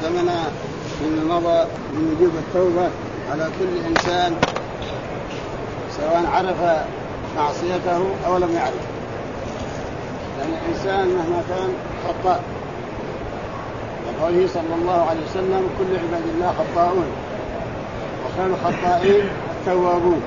تقدمنا فيما مضى من وجوب التوبة على كل إنسان سواء عرف معصيته أو لم يعرف، لأن الإنسان مهما كان خطاء، وقوله صلى الله عليه وسلم كل عباد الله خطاؤون وخير الخطائين التوابون.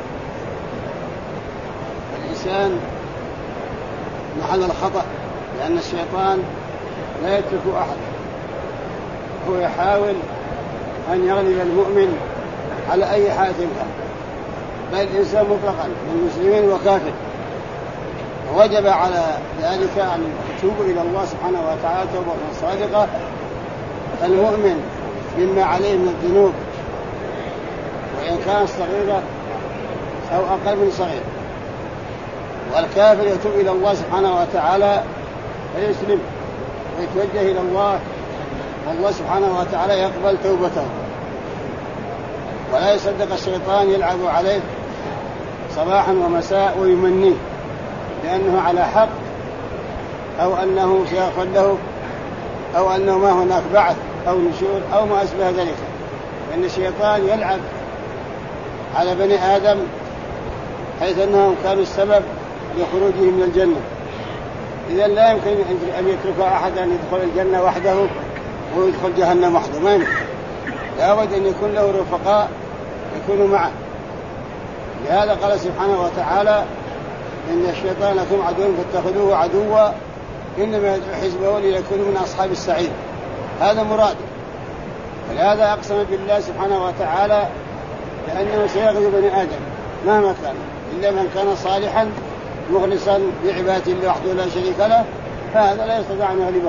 الإنسان محل الخطأ، لأن الشيطان لا يترك أحد، هو يحاول أن يغلب المؤمن على أي حال كان، بل الإنسان مطلقا من مسلمين وكافر، ووجب على ذلك أن يتوب إلى الله سبحانه وتعالى توبة صادقة. المؤمن مما عليه من الذنوب وإن كانت صغيرة أو أقل من صغير، والكافر يتوب إلى الله سبحانه وتعالى فيسلم ويتوجه إلى الله، والله سبحانه وتعالى يقبل توبته ولا يصدق الشيطان يلعب عليه صباحا ومساء ويمنيه لأنه على حق أو أنه سيغفر له أو أنه ما هناك بعث أو نشور أو ما أشبه ذلك، لأن الشيطان يلعب على بني آدم حيث أنهم كانوا السبب لخروجه من الجنة. إذن لا يمكن أن يترك أحد أن يدخل الجنة وحده ويدخل جهنم وحده، ما يمكن، لابد أن يكون له رفقاء يكونوا معه. لهذا قال سبحانه وتعالى إن الشيطان لكم عدو فاتخذوه عدوا إنما يدعو حزبه ليكونوا من أصحاب السعير، هذا مراده. ولهذا أقسم بالله سبحانه وتعالى لأنه سيغلب بني آدم مهما كان، إلا من كان صالحا مخلصا بعبادة الله وحده لا شريك له، فهذا لا يستطيع أن يغلبه.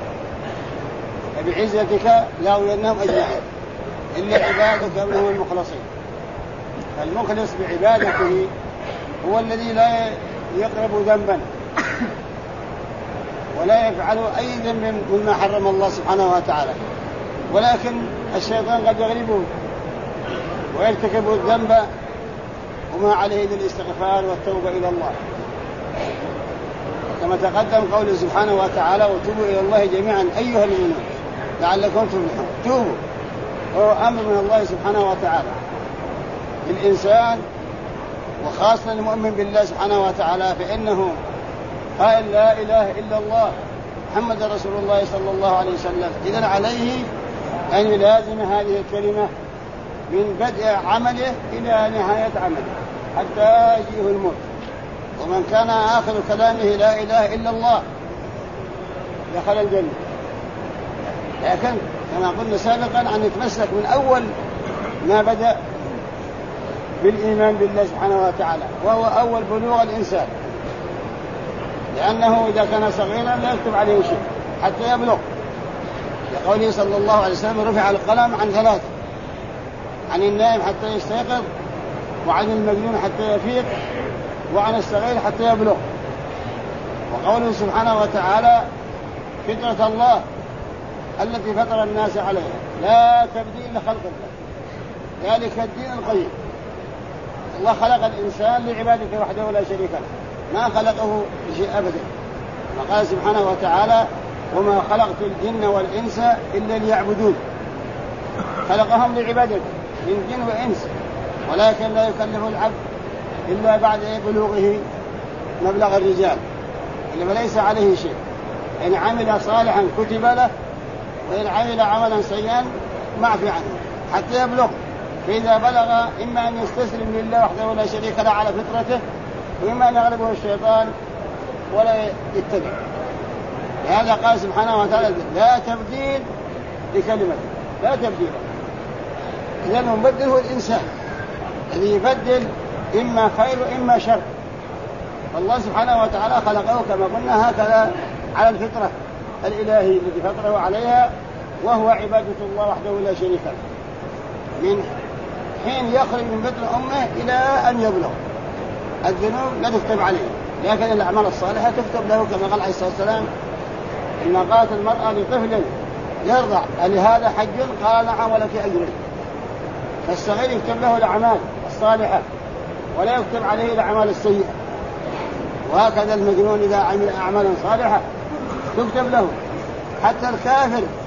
فبعزتك لاغوينهم أجمعين إلا عبادك منهم المخلصين. فالمخلص بعبادته هو الذي لا يقرب ذنبا ولا يفعل أي ذنب مما حرم الله سبحانه وتعالى، ولكن الشيطان قد يغلبه ويرتكب الذنب وما عليه للاستغفار والتوبة إلى الله، كما تقدم قوله سبحانه وتعالى وتوبوا إلى الله جميعا أيها المؤمنون لعلكم تفلحون. توبوا هو أمر من الله سبحانه وتعالى للإنسان وخاصة المؤمن بالله سبحانه وتعالى، فإنه قال لا إله إلا الله محمد رسول الله صلى الله عليه وسلم. إذن عليه أن يلازم هذه الكلمة من بدء عمله إلى نهاية عمله حتى يجيه الموت. ومن كان آخر كلامه لا إله إلا الله دخل الجنة. لكن كما قلنا سابقا أن يتمسك من أول ما بدأ بالإيمان بالله سبحانه وتعالى، وهو أول بلوغ الإنسان، لأنه إذا كان صغيرا لا يكتب عليه شيء حتى يبلغ. لقوله صلى الله عليه وسلم رفع القلم عن ثلاث: عن النائم حتى يستيقظ، وعن المجنون حتى يفيق، وعن الصغير حتى يبلغ. وقوله سبحانه وتعالى فطرة الله التي فطر الناس عليها لا تبديل لخلق الله ذلك الدين القيم. الله خلق الإنسان لعبادته وحده لا شريك له، ما خلقه لشيء أبدا. وقال سبحانه وتعالى وما خلقت الجن والإنس إلا ليعبدون، خلقهم لعبادته من جن وإنس، ولكن لا يكلف العبد إلا بعد بلوغه مبلغ الرجال اللي ليس عليه شيء. إن عمل صالحا كتب له، وإن عمل عملا سيئا معفي عنه حتى يبلغ. فإذا بلغ إما أن يستسلم لله وحده لا شريك له على فطرته، وإما أن يغلبه الشيطان ولا يتبع. لهذا قال سبحانه وتعالى لا تبديل لكلمة، لا تبديل. إذن المبدل هو الإنسان الذي يبدل إما خير وإما شر. فالله سبحانه وتعالى خلقه كما قلنا هكذا على الفطرة الإلهية التي فطره عليها، وهو عبادة الله وحده لا شريك له من حين يخرج من بطن أمه إلى أن يبلغ. الذنوب لا تكتب عليه، لكن الأعمال الصالحة تكتب له، كما قال عليه الصلاة والسلام إن قالت المرأة لطفل يرضع لهذا حج؟ قال نعم ولك أجر. فالصغير يكتب له الأعمال الصالحة ولا يكتب عليه الأعمال السيئة. وهكذا المجنون إذا عمل أعمالا صالحة تكتب له. حتى الكافر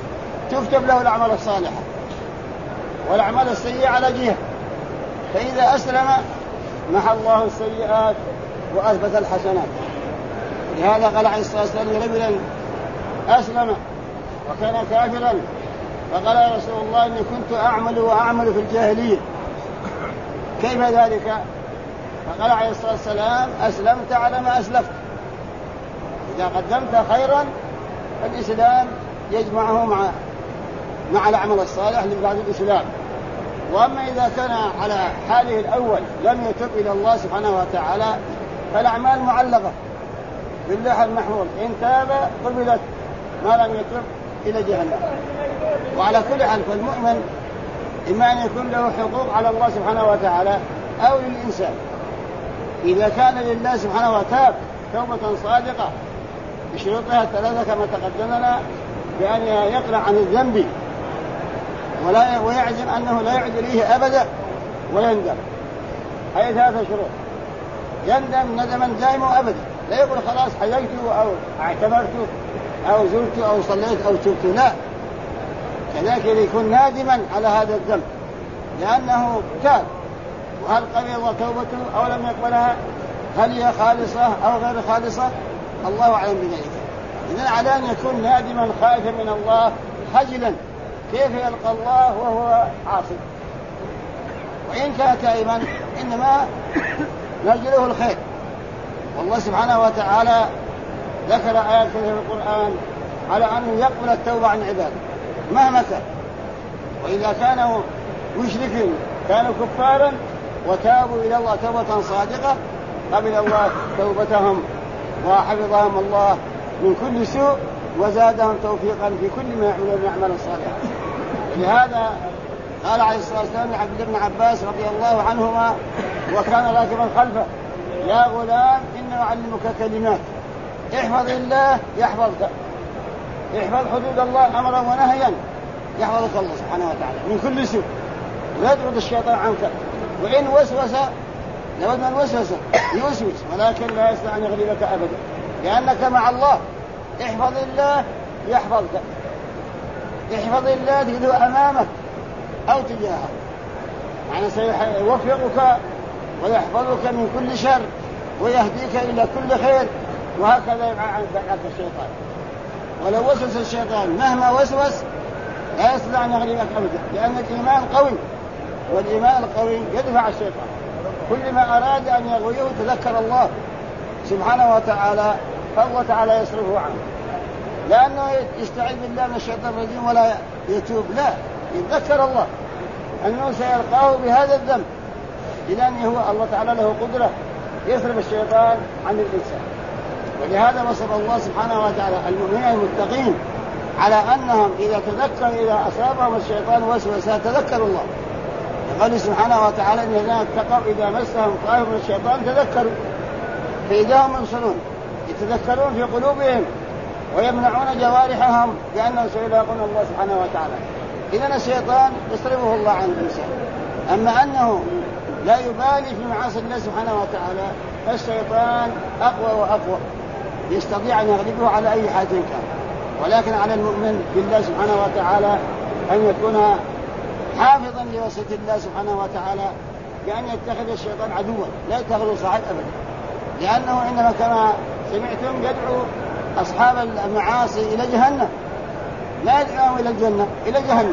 تكتب له الأعمال الصالحة والأعمال السيئة على جهة، فإذا أسلم محى الله السيئات وأثبت الحسنات. لهذا قال عليه الصلاة والسلام رجلا أسلم وكان كافرا فقال يا رسول الله إني كنت أعمل في الجاهلية، كيف ذلك؟ فقال عليه الصلاة والسلام أسلمت على ما أسلفت. إذا قدمت خيرا فالإسلام يجمعه مع العمل الصالح لبعض الإسلام. وأما إذا كان على حاله الأول لم يتب إلى الله سبحانه وتعالى فالأعمال معلقة باللوح المحفوظ، إن تاب قبلت، ما لم يتب إلى جهنم. وعلى كل حال فالمؤمن إما أن يكون له حقوق على الله سبحانه وتعالى أو للإنسان. إذا كان لله سبحانه وتاب توبة صادقة بشروطها الثلاثة كما تقدمنا، بأن يقلع عن الذنب ويعزم أنه لا يعود إليه أبدا ويندم. هذه ثلاثة شروط: يندم ندما دائما أبدا، لا يقول خلاص حييت أو اعتبرت أو زرت أو صليت أو تبت، لا، كذلك يكون نادما على هذا الذنب لأنه تاب. وهل قبل توبته أو لم يقبلها؟ هل هي خالصة أو غير خالصة؟ الله أعلم بذلك. إذن على أن يكون نادما خائفا من الله خجلا، كيف يلقى الله وهو عاصي؟ وإن كان تائبا إنما نرجله الخير. والله سبحانه وتعالى ذكر آيات في القرآن على أنه يقبل التوبة عن عباده مهما كان. وإذا كانوا مشركين كانوا كفارا وتابوا إلى الله توبة صادقة قبل الله توبتهم وحفظهم الله من كل سوء وزادهم توفيقا في كل ما يعملون من أعمال صالحة. ولهذا قال عليه الصلاة والسلام لعبد الله بن عباس رضي الله عنهما وكان راكبا خلفه: يا غلام إني أعلمك كلمات، احفظ الله يحفظك، احفظ حدود الله أمرا ونهيا يحفظك الله سبحانه وتعالى من كل سوء ويطرد الشيطان عنك. وإن وسوس لابد من الوسوسة يوسوس، ولكن لا يستطيع أن يغلبك أبدا لأنك مع الله. احفظ الله يحفظك، احفظ الله تجده أمامك أو تجاهك، يعني سيوفقك ويحفظك من كل شر ويهديك إلى كل خير، وهكذا يبعد عنك الشيطان. ولو وسوس الشيطان مهما وسوس لا يستطيع أن يغلبك أبدا، لأن الإيمان قوي، والإيمان القوي يدفع الشيطان. كل ما أراد أن يغويه تذكر الله سبحانه وتعالى فالله تعالى يصرفه عنه، لأنه يستعيذ بالله من الشيطان الرجيم ولا يتوب، لا، يتذكر الله أنه سيلقاه بهذا الذنب، لأن هو الله تعالى له قدرة يصرف الشيطان عن الإنسان. ولهذا وصف الله سبحانه وتعالى المؤمنين المتقين على أنهم إذا أصابهم الشيطان وسوسة تذكروا الله. قال سبحانه وتعالى إن الذين اتقوا إذا مسهم طائف من الشيطان تذكروا فإذا هم منصرون، يتذكرون في قلوبهم ويمنعون جوارحهم لأنهم سيلاقون الله سبحانه وتعالى. إذن الشيطان يصرفه الله عن الإنسان. أما أنه لا يبالي في معاصي الله سبحانه وتعالى فالشيطان أقوى وأقوى، يستطيع أن يغلبه على أي حاجة كان. ولكن على المؤمن بالله سبحانه وتعالى أن يكون حافظا لوصية الله سبحانه وتعالى بأن يتخذ الشيطان عدوا لا يتخذه صاحب أبدا، لأنه إنما كما سمعتم يدعو أصحاب المعاصي إلى جهنم، لا يدعوهم إلى الجنة، إلى جهنم.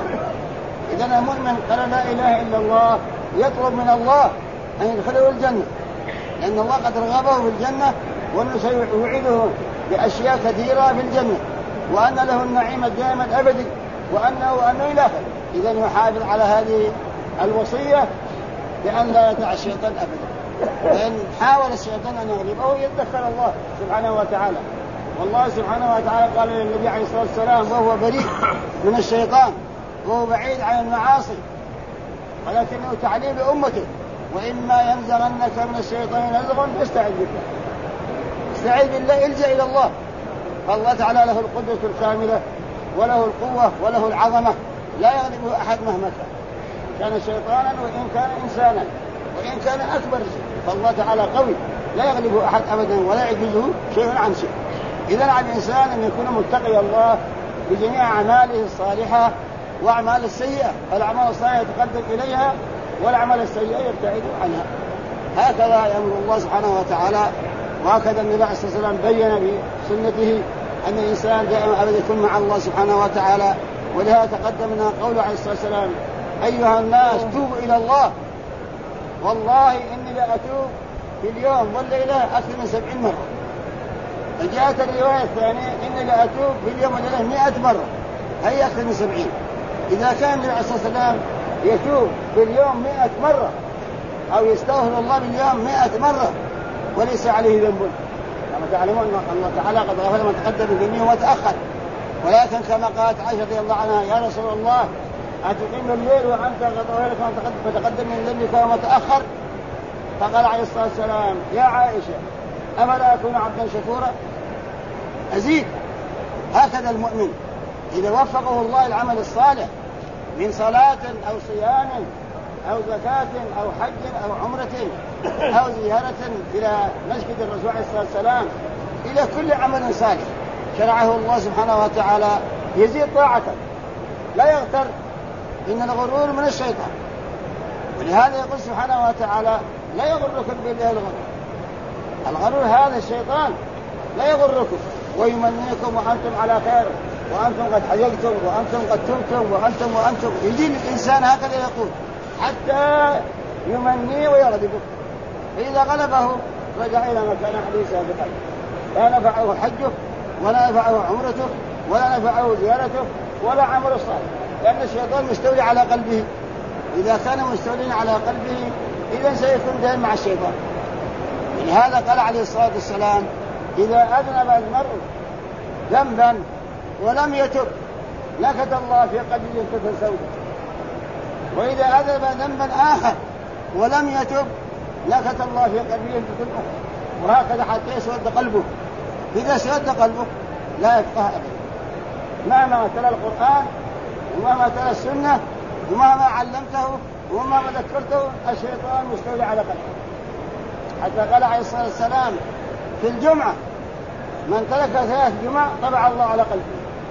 إذن المؤمن قال لا إله إلا الله يطلب من الله أن يدخله الجنة، لأن الله قد رغبه في الجنة وأنه سيوعده بأشياء كثيرة في الجنة، وأن له النعيم الدائم الأبدي، وأنه إلى آخره. إذن يحافظ على هذه الوصية بأن لا يدع الشيطان أبدا. وإن حاول الشيطان أن يغلبه يتذكر الله سبحانه وتعالى. والله سبحانه وتعالى قال للنبي عليه الصلاة والسلام وهو بريء من الشيطان وهو بعيد عن المعاصي، ولكنه تعليم لأمته: وإما ينزغنك من الشيطان نزغ فاستعذ بالله. استعذ بالله، الجأ إلى الله، فالله تعالى له القدرة الكاملة وله القوة وله العظمة، لا يغلبه أحد مهما كان شيطانا وإن كان إنسانا وإن كان أكبر، فالله تعالى قوي لا يغلبه أحد أبدا ولا يعجزه شيء عن شيء. إذن على الإنسان أن يكون متقي الله بجميع أعماله الصالحة وأعمال السيئة، الأعمال الصالحة يتقدم إليها والأعمال السيئة يبتعد عنها. هكذا يأمر الله سبحانه وتعالى، وهكذا النبي عليه الصلاة والسلام بين بسنته أن الإنسان دائما أبدا يكون مع الله سبحانه وتعالى. ولهذا تقدم لنا قوله عليه الصلاة والسلام: أيها الناس توبوا إلى الله، والله إني لأتوب في اليوم والليلة أكثر من 70 مرة. فجاءت الرواية الثانية: إني لأتوب في اليوم والليلة 100 مرة، هي أكثر من 70. إذا كان النبي عليه الصلاة والسلام يتوب في اليوم 100 مرة أو يستغفر الله باليوم 100 مرة وليس عليه ذنب، كما تعلمون أن الله تعالى قد غفر من تقدم من ذنبه وتأخر. ولكن كما قالت عائشة رضي الله عنها: يا رسول الله أتقيم الليل وأنت قد غفرت من تقدم من ذنبك وما تأخر؟ فقال عليه الصلاة والسلام: يا عائشة أفلا أكون عبدا شكورا؟ أزيد. هكذا المؤمن إذا وفقه الله العمل الصالح من صلاة أو صيام أو زكاة أو حج أو عمرة أو زيارة إلى مسجد الرسول عليه الصلاة والسلام، إلى كل عمل صالح شرعه الله سبحانه وتعالى، يزيد طاعته لا يغتر، إن الغرور من الشيطان. ولهذا يقول سبحانه وتعالى: لا يغركم بالله الغرور هذا الشيطان لا يغركم ويمنيكم وأنتم على خير وأنتم قد حججتم وأنتم قد تبتم وأنتم يجي الإنسان هكذا يقول حتى يمني ويغضبه، فإذا غلبه رجع إلى مكان حديث سابقا، لا نفعه حجه ولا نفعه عمرته ولا نفعه زيارته ولا عمل الصالح، لأن الشيطان مستولي على قلبه. إذا كان مستولي على قلبه إذن سيكون دائما مع الشيطان. لهذا قال عليه الصلاة والسلام: إذا أذنب المرء ذنبا ولم يتب نكت الله في قلبه نكتة سوداء، وإذا أذنب ذنبا آخر ولم يتب نكت الله في قلبه نكتة أخرى، وهكذا حتى يسود قلبه. إذا سود قلبه لا يفقه أبدا، مهما تلا القرآن ومهما تلا السنة ومهما علمته ومهما ذكرته الشيطان مستولي على قلبه. حتى قال عليه الصلاة والسلام في الجمعة: من ترك 3 جمع طبع الله على قلبه.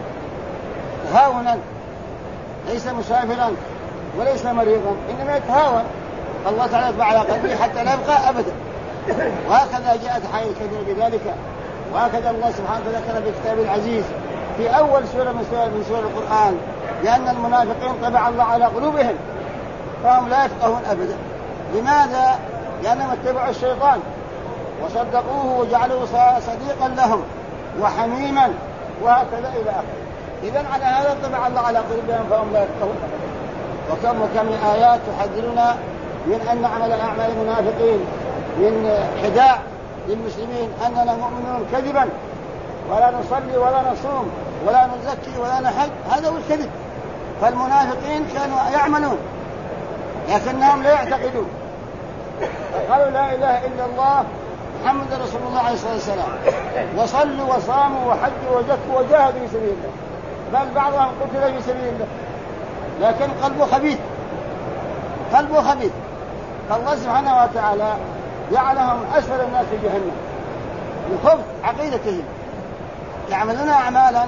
تهاونا، ليس مسافرا وليس مريضا، إنما يتهاون، الله تعالى يطبع على قلبه حتى لا يبقى أبدا. وهكذا جاءت حي كثير بذلك. وهكذا الله سبحانه ذكر في كتابه العزيز في أول سورة من سور القرآن: لأن المنافقين طبع الله على قلوبهم فهم لا يفقهون أبدا. لماذا؟ لأنهم اتبعوا الشيطان وصدقوه وجعلوه صديقا لهم وحميما، وهكذا إلى آخره. إذن على هذا طبع الله على قلوبهم فهم لا يفقهون أبدا. وكم من آيات تحذرنا من أن نعمل أعمال المنافقين من خداع للمسلمين، أننا مؤمنون كذبا ولا نصلي ولا نصوم ولا نزكي ولا نحج، هذا هو الكذب. فالمنافقين كانوا يعملون لكنهم لا يعتقدون، قالوا لا إله إلا الله محمد رسول الله عليه الصلاة والسلام، وصلوا وصاموا وحجوا وزكوا وجاهدوا في سبيل الله، بل بعضهم قتل في سبيل الله، لكن قلبه خبيث، قلبه خبيث. فالله سبحانه وتعالى جعلهم أسفل الناس في جهنم من خبث عقيدتهم، يعملون أعمالا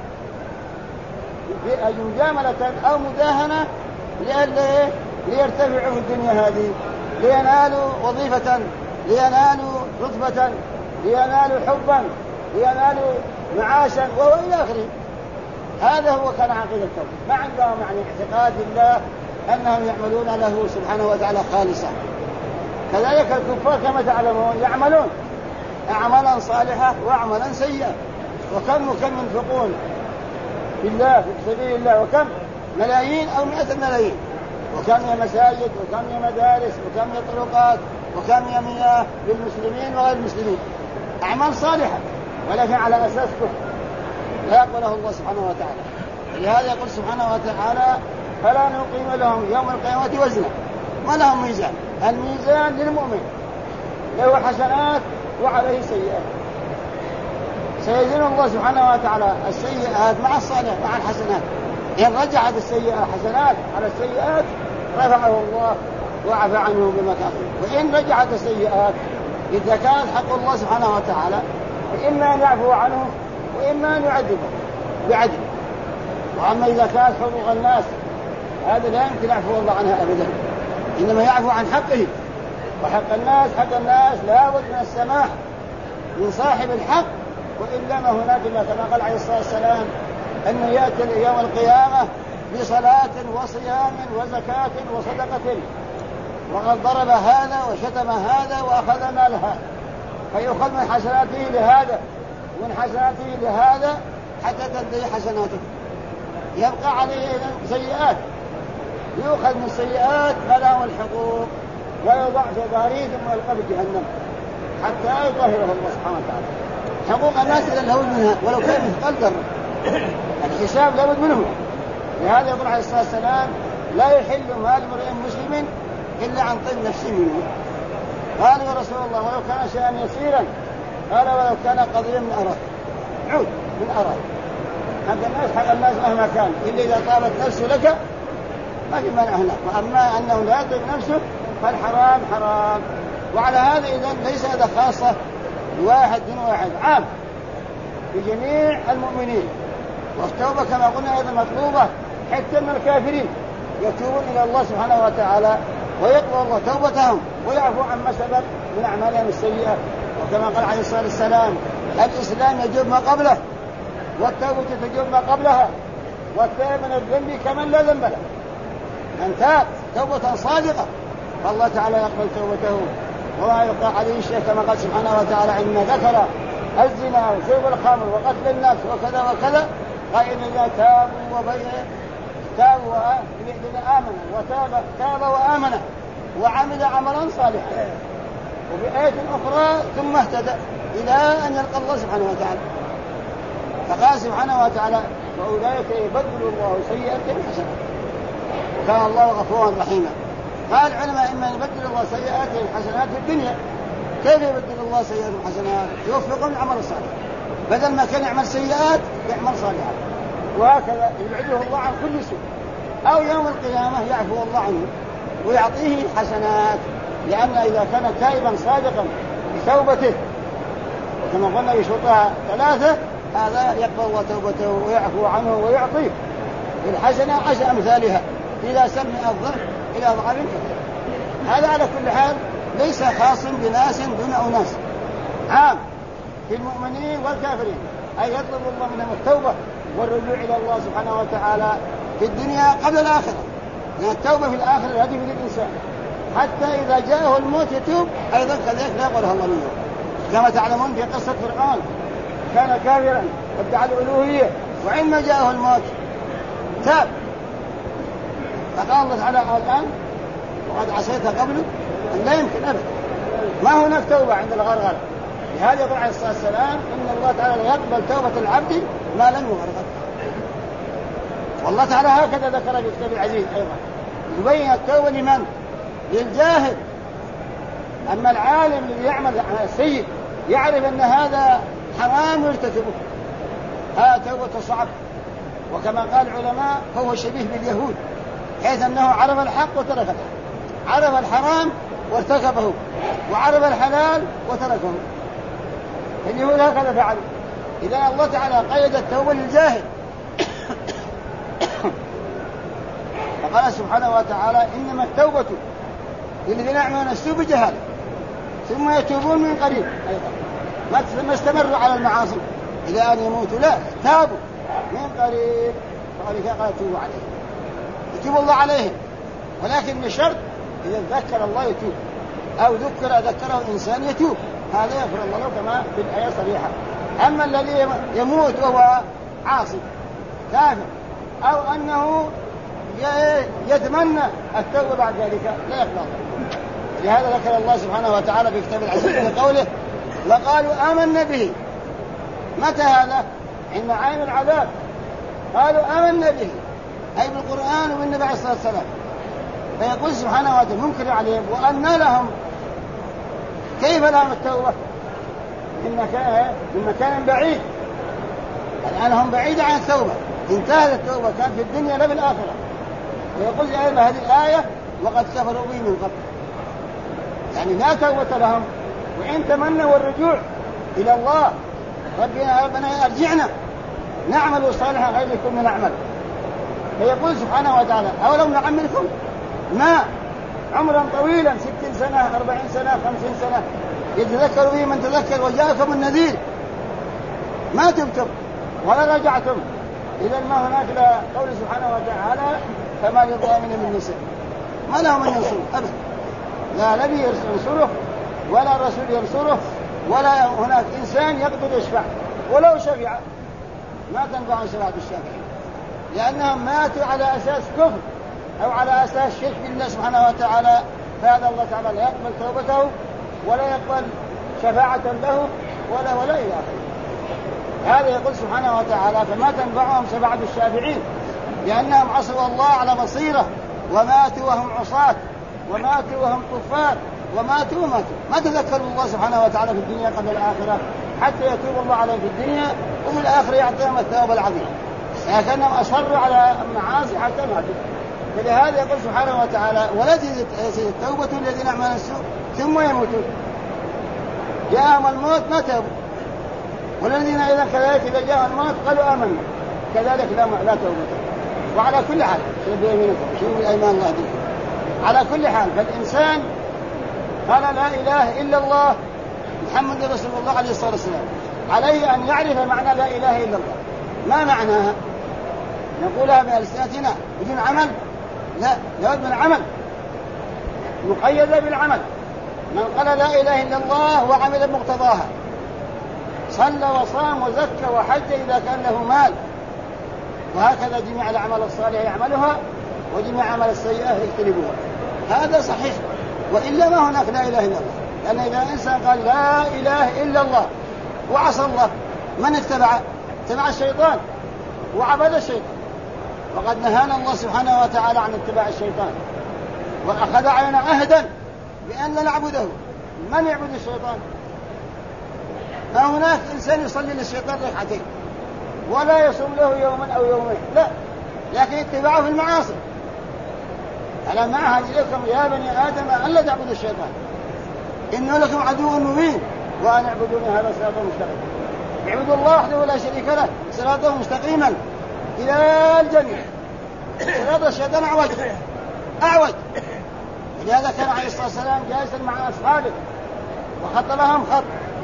مجاملة أو مداهنة ليرتفعوا في الدنيا هذه، لينالوا وظيفة، لينالوا رتبة، لينالوا حبا، لينالوا معاشا وإلى آخره. هذا هو كان عقيدتهم، ما عندهم يعني اعتقاد بالله أنهم يعملون له سبحانه وتعالى خالصا. كذلك الكفار كما تعلمون يعملون أعمالا صالحة وأعمالا سيئة، وكم ينفقون في الله في سبيل الله، وكم ملايين أو 100 ملايين، وكم هي مساجد وكم هي مدارس وكم هي طرقات وكم هي مياه للمسلمين وغير المسلمين، أعمال صالحة ولكن على أساس كفر لا يقبله الله سبحانه وتعالى. لهذا يقول سبحانه وتعالى: فلا نقيم لهم يوم القيامة وزنا، ما لهم ميزان. الميزان للمؤمن له حسنات وعليه سيئات، سيزن الله سبحانه وتعالى السيئات مع الصالح مع الحسنات. إن رجعت السيئات حسنات على السيئات رفعه الله وعفى عنه بما كان، وإن رجعت السيئات إذا كانت حق الله سبحانه وتعالى فإما أن يعفو عنه وإما أن يعذبه بعدل. وأما إذا كانت حقوق الناس هذا لا يمكن يعفو الله عنها أبدا، إنما يعفو عن حقه. وحق الناس لا بد من السماح من صاحب الحق، وإلا ما هناك إلا كما قال عليه الصلاة والسلام أنه يأتي يوم القيامة بصلاة وصيام وزكاة وصدقة، وقد ضرب هذا وشتم هذا وأخذ مال هذا، فيؤخذ من حسناته لهذا ومن حسناته لهذا حتى تنتهي حسناته، يبقى عليه سيئات، يؤخذ من سيئات ما له الحقوق ويوضع في ضريح ثم يلقى في جهنم حتى يطهره الله سبحانه وتعالى. حقوق الناس إذا له منها ولو كان مثقال ذرة، الحساب لا بد منه. لهذا يقول عليه الصلاة والسلام لا يحل مال امرئ مسلم إلا عن طيب نفسه منه. قال يا رسول الله ولو كان شيئا يسيرا؟ قال ولو كان قضيا من أراد، عود من أراد. حق الناس مهما كان إلا إذا طابت نفسه لك ما في مانع هناك، وأما أنه لا يطيب نفسه فالحرام حرام. وعلى هذا إذن ليس هذا خاصة بواحد دون واحد، عام بجميع المؤمنين. والتوبة كما قلنا أيضا مطلوبة حتى من الكافرين يتوبون إلى الله سبحانه وتعالى ويقبل الله توبتهم ويعفو عما سبب من أعمالهم السيئة. وكما قال عليه الصلاة والسلام الإسلام يجوب ما قبله والتوبة تجوب ما قبلها، والتائب من الذنب كمن لا ذنب له. من تاب توبة صادقة فالله تعالى يقبل توبته وما يقع عليه شيء، كما قال سبحانه وتعالى عندما ذكر الزنا وشرب الخمر وقتل النفس وكذا وكذا قال إذا تابوا تاب وآمن وعمل عملا صالحا. وفي آية أخرى ثم اهتدى إلى أن يلقى الله سبحانه وتعالى، فقال سبحانه وتعالى وأولئك يبدل الله سيئاتهم حسنات وكان الله غفورا رحيما. قال العلماء إما يبدل الله سيئاتهم حسنات في الدنيا. كيف يبدل الله سيئاتهم حسنات؟ يوفقهم العمل الصالح، بدل ما كان يعمل سيئات يعمل صالحات، وهكذا يبعده الله عن كل سوء. أو يوم القيامة يعفو الله عنه ويعطيه حسنات، لأن إذا كان تائبا صادقا بتوبته وكما قلنا يشرطها 3 هذا يقبل الله توبته ويعفو عنه ويعطيه الحسنة 10 أمثالها إذا سمع الضعف إلى ضعف كثير. هذا على كل حال ليس خاص بناس دون أناس، عام في المؤمنين والكافرين، أي يطلب الله منهم التوبة والرجوع إلى الله سبحانه وتعالى في الدنيا قبل الآخرة، لأن التوبة في الآخرة هدف للإنسان حتى إذا جاءه الموت يتوب أيضا كذلك لا يقبلها الله منه. كما تعلمون في قصة فرعون كان كافرا وادعى الألوهية وعندما جاءه الموت تاب، فقال الله تعالى الآن وقد عصيت قبله أن لا يمكن أبدا، ما هناك توبة عند الغرغر. لهذا يقول عليه الصلاة والسلام إن الله تعالى يقبل توبة العبد ما لم يغرغر. والله تعالى هكذا ذكر في كتاب العزيز أيضا يبين التوبة لمن؟ للجاهل. أما العالم الذي يعمل السيء يعرف أن هذا حرام ويرتكبه، هذا توبة صعب. وكما قال العلماء فهو شبيه باليهود حيث أنه عرف الحق وترك الحق، عرف الحرام وارتكبه، وعرف الحلال وتركه. اليهود هكذا فعلوا. إذا الله تعالى قيد التوبة للجاهل فقال سبحانه وتعالى إنما التوبة للذين يعملون السوء بجهالة ثم يتوبون من قريب أيضا، ما استمروا على المعاصي إلى أن يموتوا، لا تابوا من قريب، فقال توبوا عليهم، يتوب الله عليهم، ولكن بشرط إذا ذكر الله يتوب أو ذكره إنسان يتوب، هذا يغفر الله له كما في الآية صريحة. أما الذي يموت وهو عاصي كافر أو أنه يتمنى التوبة بعد ذلك لا يقبل الله. لهذا ذكر الله سبحانه وتعالى في كتاب العزيز في قوله وقالوا آمنا به. متى هذا؟ عند عين العذاب قالوا آمنا به، أي بالقرآن وبالنبي عليه الصلاة والسلام. فيقول سبحانه وتعالى منكر عليهم وأن لهم كيف لهم التوبة من مكان بعيد. الآن هم بعيد عن التوبة، انتهت التوبة كان في الدنيا لا في الآخرة. ويقول أيضا هذه الآية وقد كفروا به من قبل، يعني لا توبة لهم، وإن تمنوا الرجوع إلى الله ربنا أرجعنا نعمل صالحا غير كنا نعمل فيقول سبحانه وتعالى أولم نعمركم ما عمرا طويلا 60 سنة 40 سنة 50 سنة يتذكر به من تذكر وجاءكم النذير ما تبتم ولا رجعتم. إذا ما هناك لا قول سبحانه وتعالى فما للظالمين من نصير، ما له من ينصره أبدا، لا نبي ينصره ولا رسول ينصره ولا هناك إنسان يقدر يشفع ولو شفع ما تنفع شفاعة الشافعين، لأنهم ماتوا على أساس كفر أو على أساس شرك بالله سبحانه وتعالى، فهذا الله تعالى لا يقبل توبته ولا يقبل شفاعة له ولا إلى آخره. هذا يقول سبحانه وتعالى فما تنفعهم شفاعة الشافعين لأنهم عصوا الله على بصيرة وماتوا وهم عصاة وماتوا وهم كفار وماتوا ما تذكروا الله سبحانه وتعالى في الدنيا قبل الآخرة حتى يتوب الله عليهم في الدنيا وفي الآخرة يعطيهم الثواب العظيم، لكنهم أصروا على المعاصي حتى ماتوا. فلهذا يقول سبحانه وتعالى ولا تزيد التوبة الذين يعملون السوء ثم يموتون جاءهم الموت ما تابوا، والذين إذا كذلك إذا جاءهم الموت قالوا آمنا كذلك لا توبة. وعلى كل حال شوفوا الأيمان الله دي. على كل حال فالإنسان قال لا إله إلا الله محمد رسول الله عليه الصلاة والسلام عليه أن يعرف معنى لا إله إلا الله. ما معناها؟ نقولها بألسنتنا بدون عمل؟ لا، لابد من عمل، مقيدة بالعمل. من قال لا إله إلا الله وعمل بمقتضاها صلى وصام وزكى وحج إذا كان له مال، وهكذا جميع الأعمال الصالحة يعملها وجميع أعمال السيئة يجتنبوها، هذا صحيح. وإلا ما هناك لا إله إلا الله، لأن إذا إنسان قال لا إله إلا الله وعصى الله من اتبع الشيطان وعبد الشيطان، وقد نهانا الله سبحانه وتعالى عن اتباع الشيطان وأخذ علينا عهدا بأن لا نعبده. من يعبد الشيطان؟ ما هناك إنسان يصلي للشيطان ركعتين ولا يصوم له يوما أو يومين، لا، لكن اتباعه في المعاصي. ألم أعهد إليكم يا بني آدم ألا تعبدوا الشيطان إنه لكم عدو مبين وأن اعبدوني هذا صراط مستقيم. اعبدوا الله وحده لا شريك له صراطه مستقيما إلى الجنة. صراط الشيطان أعوج. ولهذا كان عليه الصلاة والسلام جالسا مع أصحابه وخط لهم خط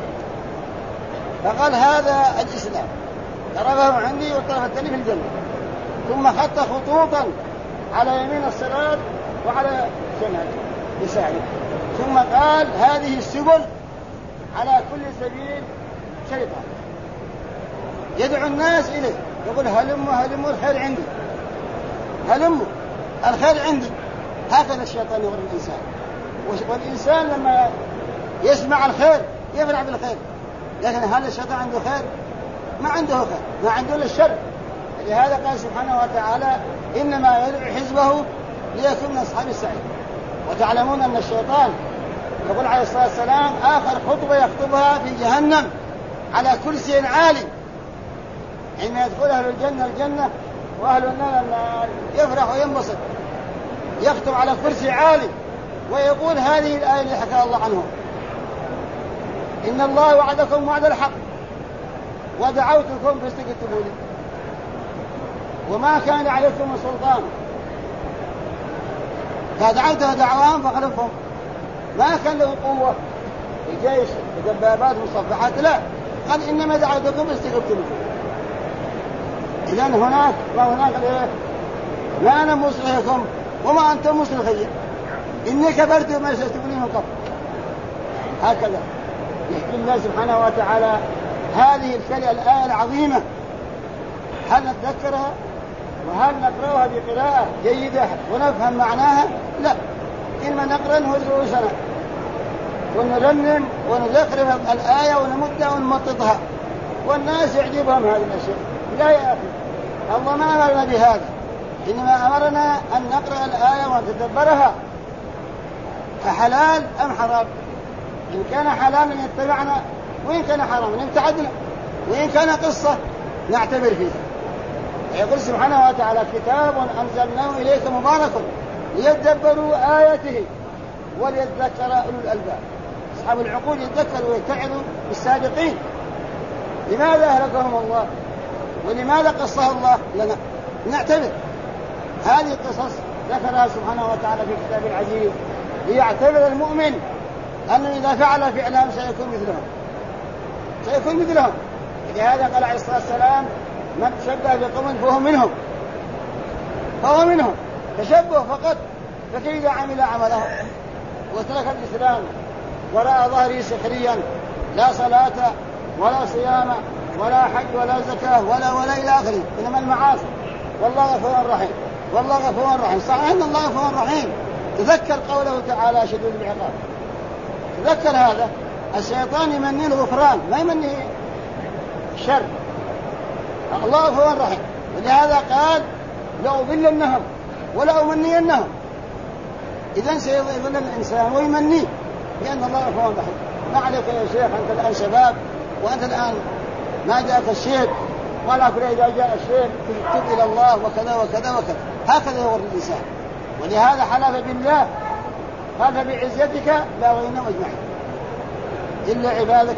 فقال هذا الإسلام طرفه عندي والطرف الثاني في الجنة، ثم خط خطوطا على يمين الصراط وعلى شمال يساره، ثم قال هذه السبل على كل سبيل شيطان يدعو الناس إليه، يقول هلموا الخير عندي، هلموا الخير عندي. هكذا الشيطان يغري الإنسان، والإنسان لما يسمع الخير يفرح بالخير، لكن هل الشيطان عنده خير؟ ما عنده خير، ما عنده إلا الشر. لهذا قال سبحانه وتعالى إنما يدعو حزبه ليكون من أصحاب السعير. وتعلمون أن الشيطان يقول عليه الصلاة والسلام آخر خطبة يخطبها في جهنم على كرسي عالي، حين يدخل أهل الجنة الجنة وأهل النار النار يفرح وينبسط، يخطب على كرسي عالي ويقول هذه الآية اللي حكى الله عنه إن الله وعدكم وعد الحق ودعوتكم فاستجبتم لي وما كان عليكم من سلطان، فدعوته دعواهم فخلفهم، ما كان له قوة الجيش ودبابات مصفحات، لا، قال إنما دعوتكم فاستجبتم لي. إذن هناك ما أنا مصلحكم وما أنتم مصلحين، إني كبرت ما شئتموني من قبل. هكذا يحكي الله سبحانه وتعالى هذه الآية العظيمة، هل نتذكرها وهل نقرأها بقراءة جيدة ونفهم معناها؟ لا، إنما نقرأ نهز رؤوسنا ونرنم ونذكر الآية ونمدها ونمططها والناس يعجبهم هذه الأشياء. لا يا أخي، الله ما أمرنا بهذا، إنما أمرنا أن نقرأ الآية ونتدبرها أحلال أم حرام. إن كان حلالا يتبعنا، وإن كان حراما ابتعدنا، وإن كان قصة نعتبر فيها. يقول سبحانه وتعالى كتاب أنزلناه إليك مبارك ليدبروا آياته وليذكر أولو الألباب. أصحاب العقول يتذكروا ويتعظوا بالسابقين. لماذا أهلكهم الله ولماذا قصها الله لنا؟ نعتبر هذه قصص ذكرها سبحانه وتعالى في كتابه العزيز ليعتبر المؤمن أنه إذا فعل فعلهم سيكون مثلهم. لهذا قال عليه الصلاة والسلام من تشبه بقوم فهو منهم تشبه فقط. فكيف إذا عمل عمله وترك الإسلام ورأى ظهره سخريا لا صلاة ولا صيام ولا حج ولا زكاة ولا إلى آخره، إنما المعاصي. والله غفور رحيم. صحيح أن الله غفور رحيم. تذكر قوله تعالى شديد العقاب، تذكر هذا. الشيطان يمني الغفران ما يمني الشر. الله غفور رحيم، ولهذا قال لأضلنهم ولأمنينهم. إذن سيضل الإنسان ويمنيه لأن الله غفور رحيم. ما عليك يا شيخ، أنت الآن شباب وأنت الآن ما جاءك الشيخ ولا كل إذا جاء الشيخ تتوب إلى الله وكذا وكذا وكذا. هكذا يغر الإنسان. ولهذا حلف بالله قال بعزتك لا غنى أجمعين إلا عبادك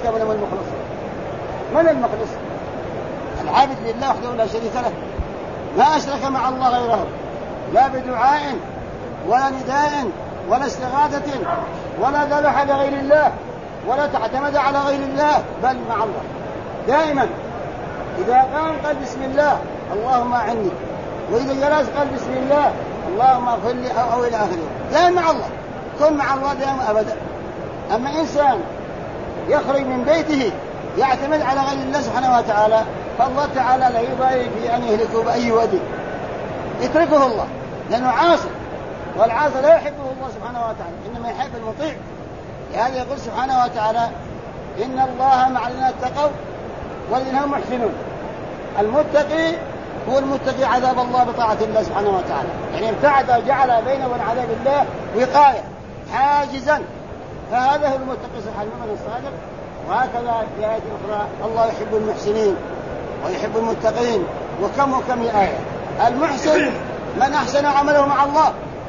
من المخلص العابد لله وحده لا شريك له، ما أشرك مع الله غيره، لا بدعاء ولا نداء ولا استغاثة ولا ذبح لغير الله ولا تعتمد على غير الله، بل مع الله دائما. إذا قام قال بسم الله اللهم أعني، وإذا جلس قال بسم الله اللهم اغفر لي أو إلى آخره. دائما مع الله، كن مع الله دائما أبدا. أما إنسان يخرج من بيته يعتمد على غير الله سبحانه وتعالى فالله تعالى لا يبالي في أن يهلكه بأي وادي، يتركه الله لأنه عاصي، والعاصي لا يحبه الله سبحانه وتعالى، إنما يحب المطيع. لهذا يقول سبحانه وتعالى إن الله مع الذين اتقوا والذين هم محسنون. المتقي هو المتقي عذاب الله بطاعة الله سبحانه وتعالى، يعني ابتعد جعل بينه وبين عذاب الله وقاية حاجزا، فهذا هو المتقي صح المؤمن الصادق. وهكذا في آية أخرى الله يحب المحسنين ويحب المتقين، وكم آية. المحسن من أحسن عمله مع الله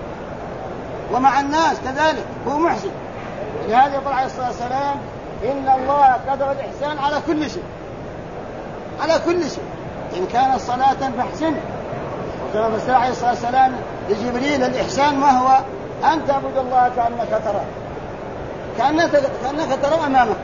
ومع الناس كذلك هو محسن. لهذا يقول عليه الصلاة والسلام إن الله كتب الإحسان على كل شيء إن كان صلاة فاحسن. وكما فسر عليه الصلاة والسلام لجبريل الإحسان ما هو؟ أن تعبد الله كأنك ترى أمامك.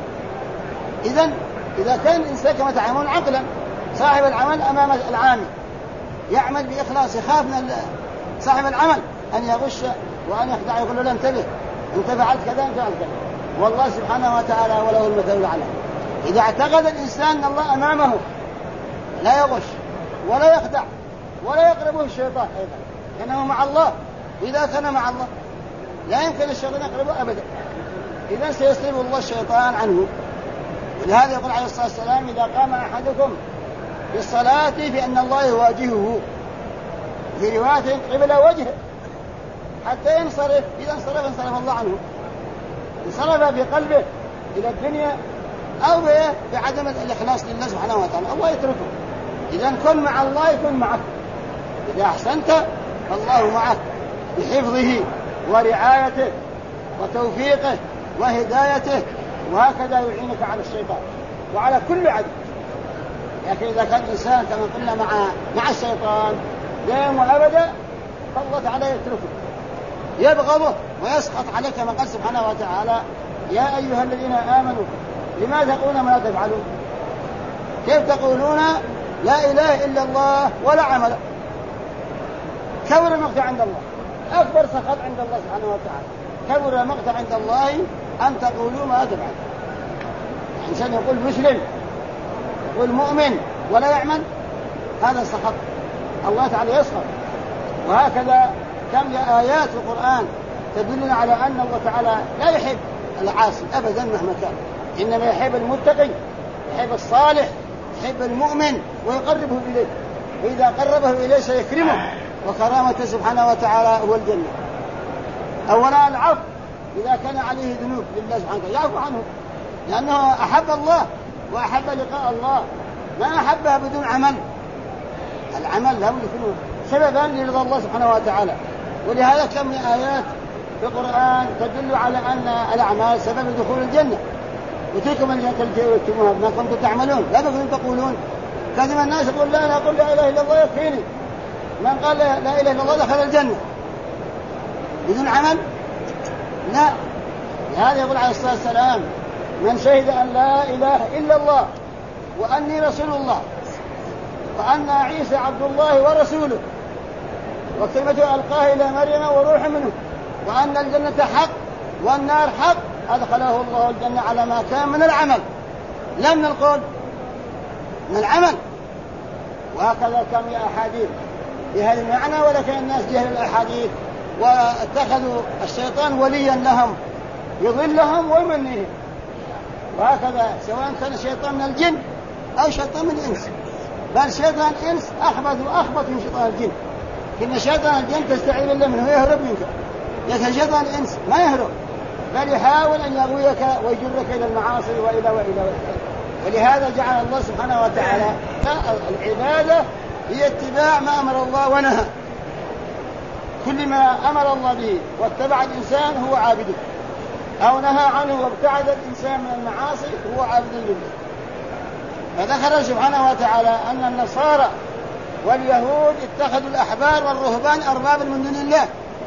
إذا كان الإنسان كما تعامل عقلا صاحب العمل أمام العامل يعمل بإخلاص، يخاف من صاحب العمل أن يغش وأن يخدع، يقول له لا انتبه أنت فعلت كذا أنت فعلت كذا. والله سبحانه وتعالى وله المثل الأعلى. إذا اعتقد الإنسان أن الله أمامه لا يغش ولا يخدع ولا يقربه الشيطان أيضا لأنه مع الله، وإذا كان مع الله لا يمكن الشيطان يقربه أبدا، إذا سيصرف الله الشيطان عنه. ولهذا يقول عليه الصلاة والسلام إذا قام أحدكم بالصلاة فإن الله يواجهه، في رواية قبل وجهه حتى ينصرف. إذا انصرف الله عنه، انصرف في قلبه إلى الدنيا أو بعدم الإخلاص لله سبحانه وتعالى الله يتركه. إذا كن مع الله يكون معك، إذا أحسنت فالله معك بحفظه ورعايته وتوفيقه وهدايته، وهكذا يعينك على الشيطان وعلى كل عدو. لكن إذا كان إنسان كما قلنا مع الشيطان دائما وأبدا فالله تعالى يتركه يبغضه ويسقط عليه كما قال سبحانه وتعالى يا أيها الذين آمنوا لما تقولون ما لا تفعلون، كيف تقولون لا إله إلا الله ولا عمل؟ كبر المقت عند الله، أكبر سخط عند الله سبحانه وتعالى. كبر المقت عند الله أن تقولوا ما لا تفعلون. إنسان يقول مسلم يقول مؤمن ولا يعمل، هذا سخط الله تعالى يسخط. وهكذا كم آيات في القرآن تدلنا على أن الله تعالى لا يحب العاصي أبدا مهما كان، إنما يحب المتقي، يحب الصالح، يحب المؤمن ويقربه إليه، وإذا قربه إليه سيكرمه، وكرامته سبحانه وتعالى هو الجنة. أولا العفو إذا كان عليه ذنوب لله سبحانه وتعالى يعفو عنه، لأنه أحب الله وأحب لقاء الله، ما أحبها بدون عمل. العمل له يكون سببا لرضا الله سبحانه وتعالى. ولهذا كم من آيات في القرآن تدل على أن الأعمال سبب دخول الجنة. وتلكم الجنة التي أورثتموها بما كنتم تعملون، لا تكونوا تقولون كذب الناس يقول لا أنا أقول لا إله إلا الله يكفيني، من قال لا إله إلا الله دخل الجنة بدون عمل؟ لا. لهذا يقول عليه الصلاة والسلام من شهد أن لا إله إلا الله وأني رسول الله وأن عيسى عبد الله ورسوله وكلمته ألقاها إلى مريم وروح منه وأن الجنة حق والنار حق أدخله الله الجنة على ما كان من العمل، لا من القول، من العمل. وهكذا كان في أحاديث بهذا المعنى، ولكن الناس جهلوا الأحاديث واتخذوا الشيطان وليا لهم يضلهم ويمنيهم. وهكذا سواء كان الشيطان من الجن أو شيطان من الإنس، بل شيطان الإنس أخبث وأخبث من شيطان الجن. إن شيطان الجن تستعيذ بالله منه ويهرب منك، لكن شيطان الإنس ما يهرب، بل يحاول أن يغويك ويجرك إلى المعاصي وإلى. ولهذا جعل الله سبحانه وتعالى العبادة هي اتباع ما أمر الله ونهى. كل ما أمر الله به واتبع الإنسان هو عابده، أو نهى عنه وابتعد الإنسان من المعاصي هو عابد لله. فذكر سبحانه وتعالى أن النصارى واليهود اتخذوا الأحبار والرهبان أربابا من دون الله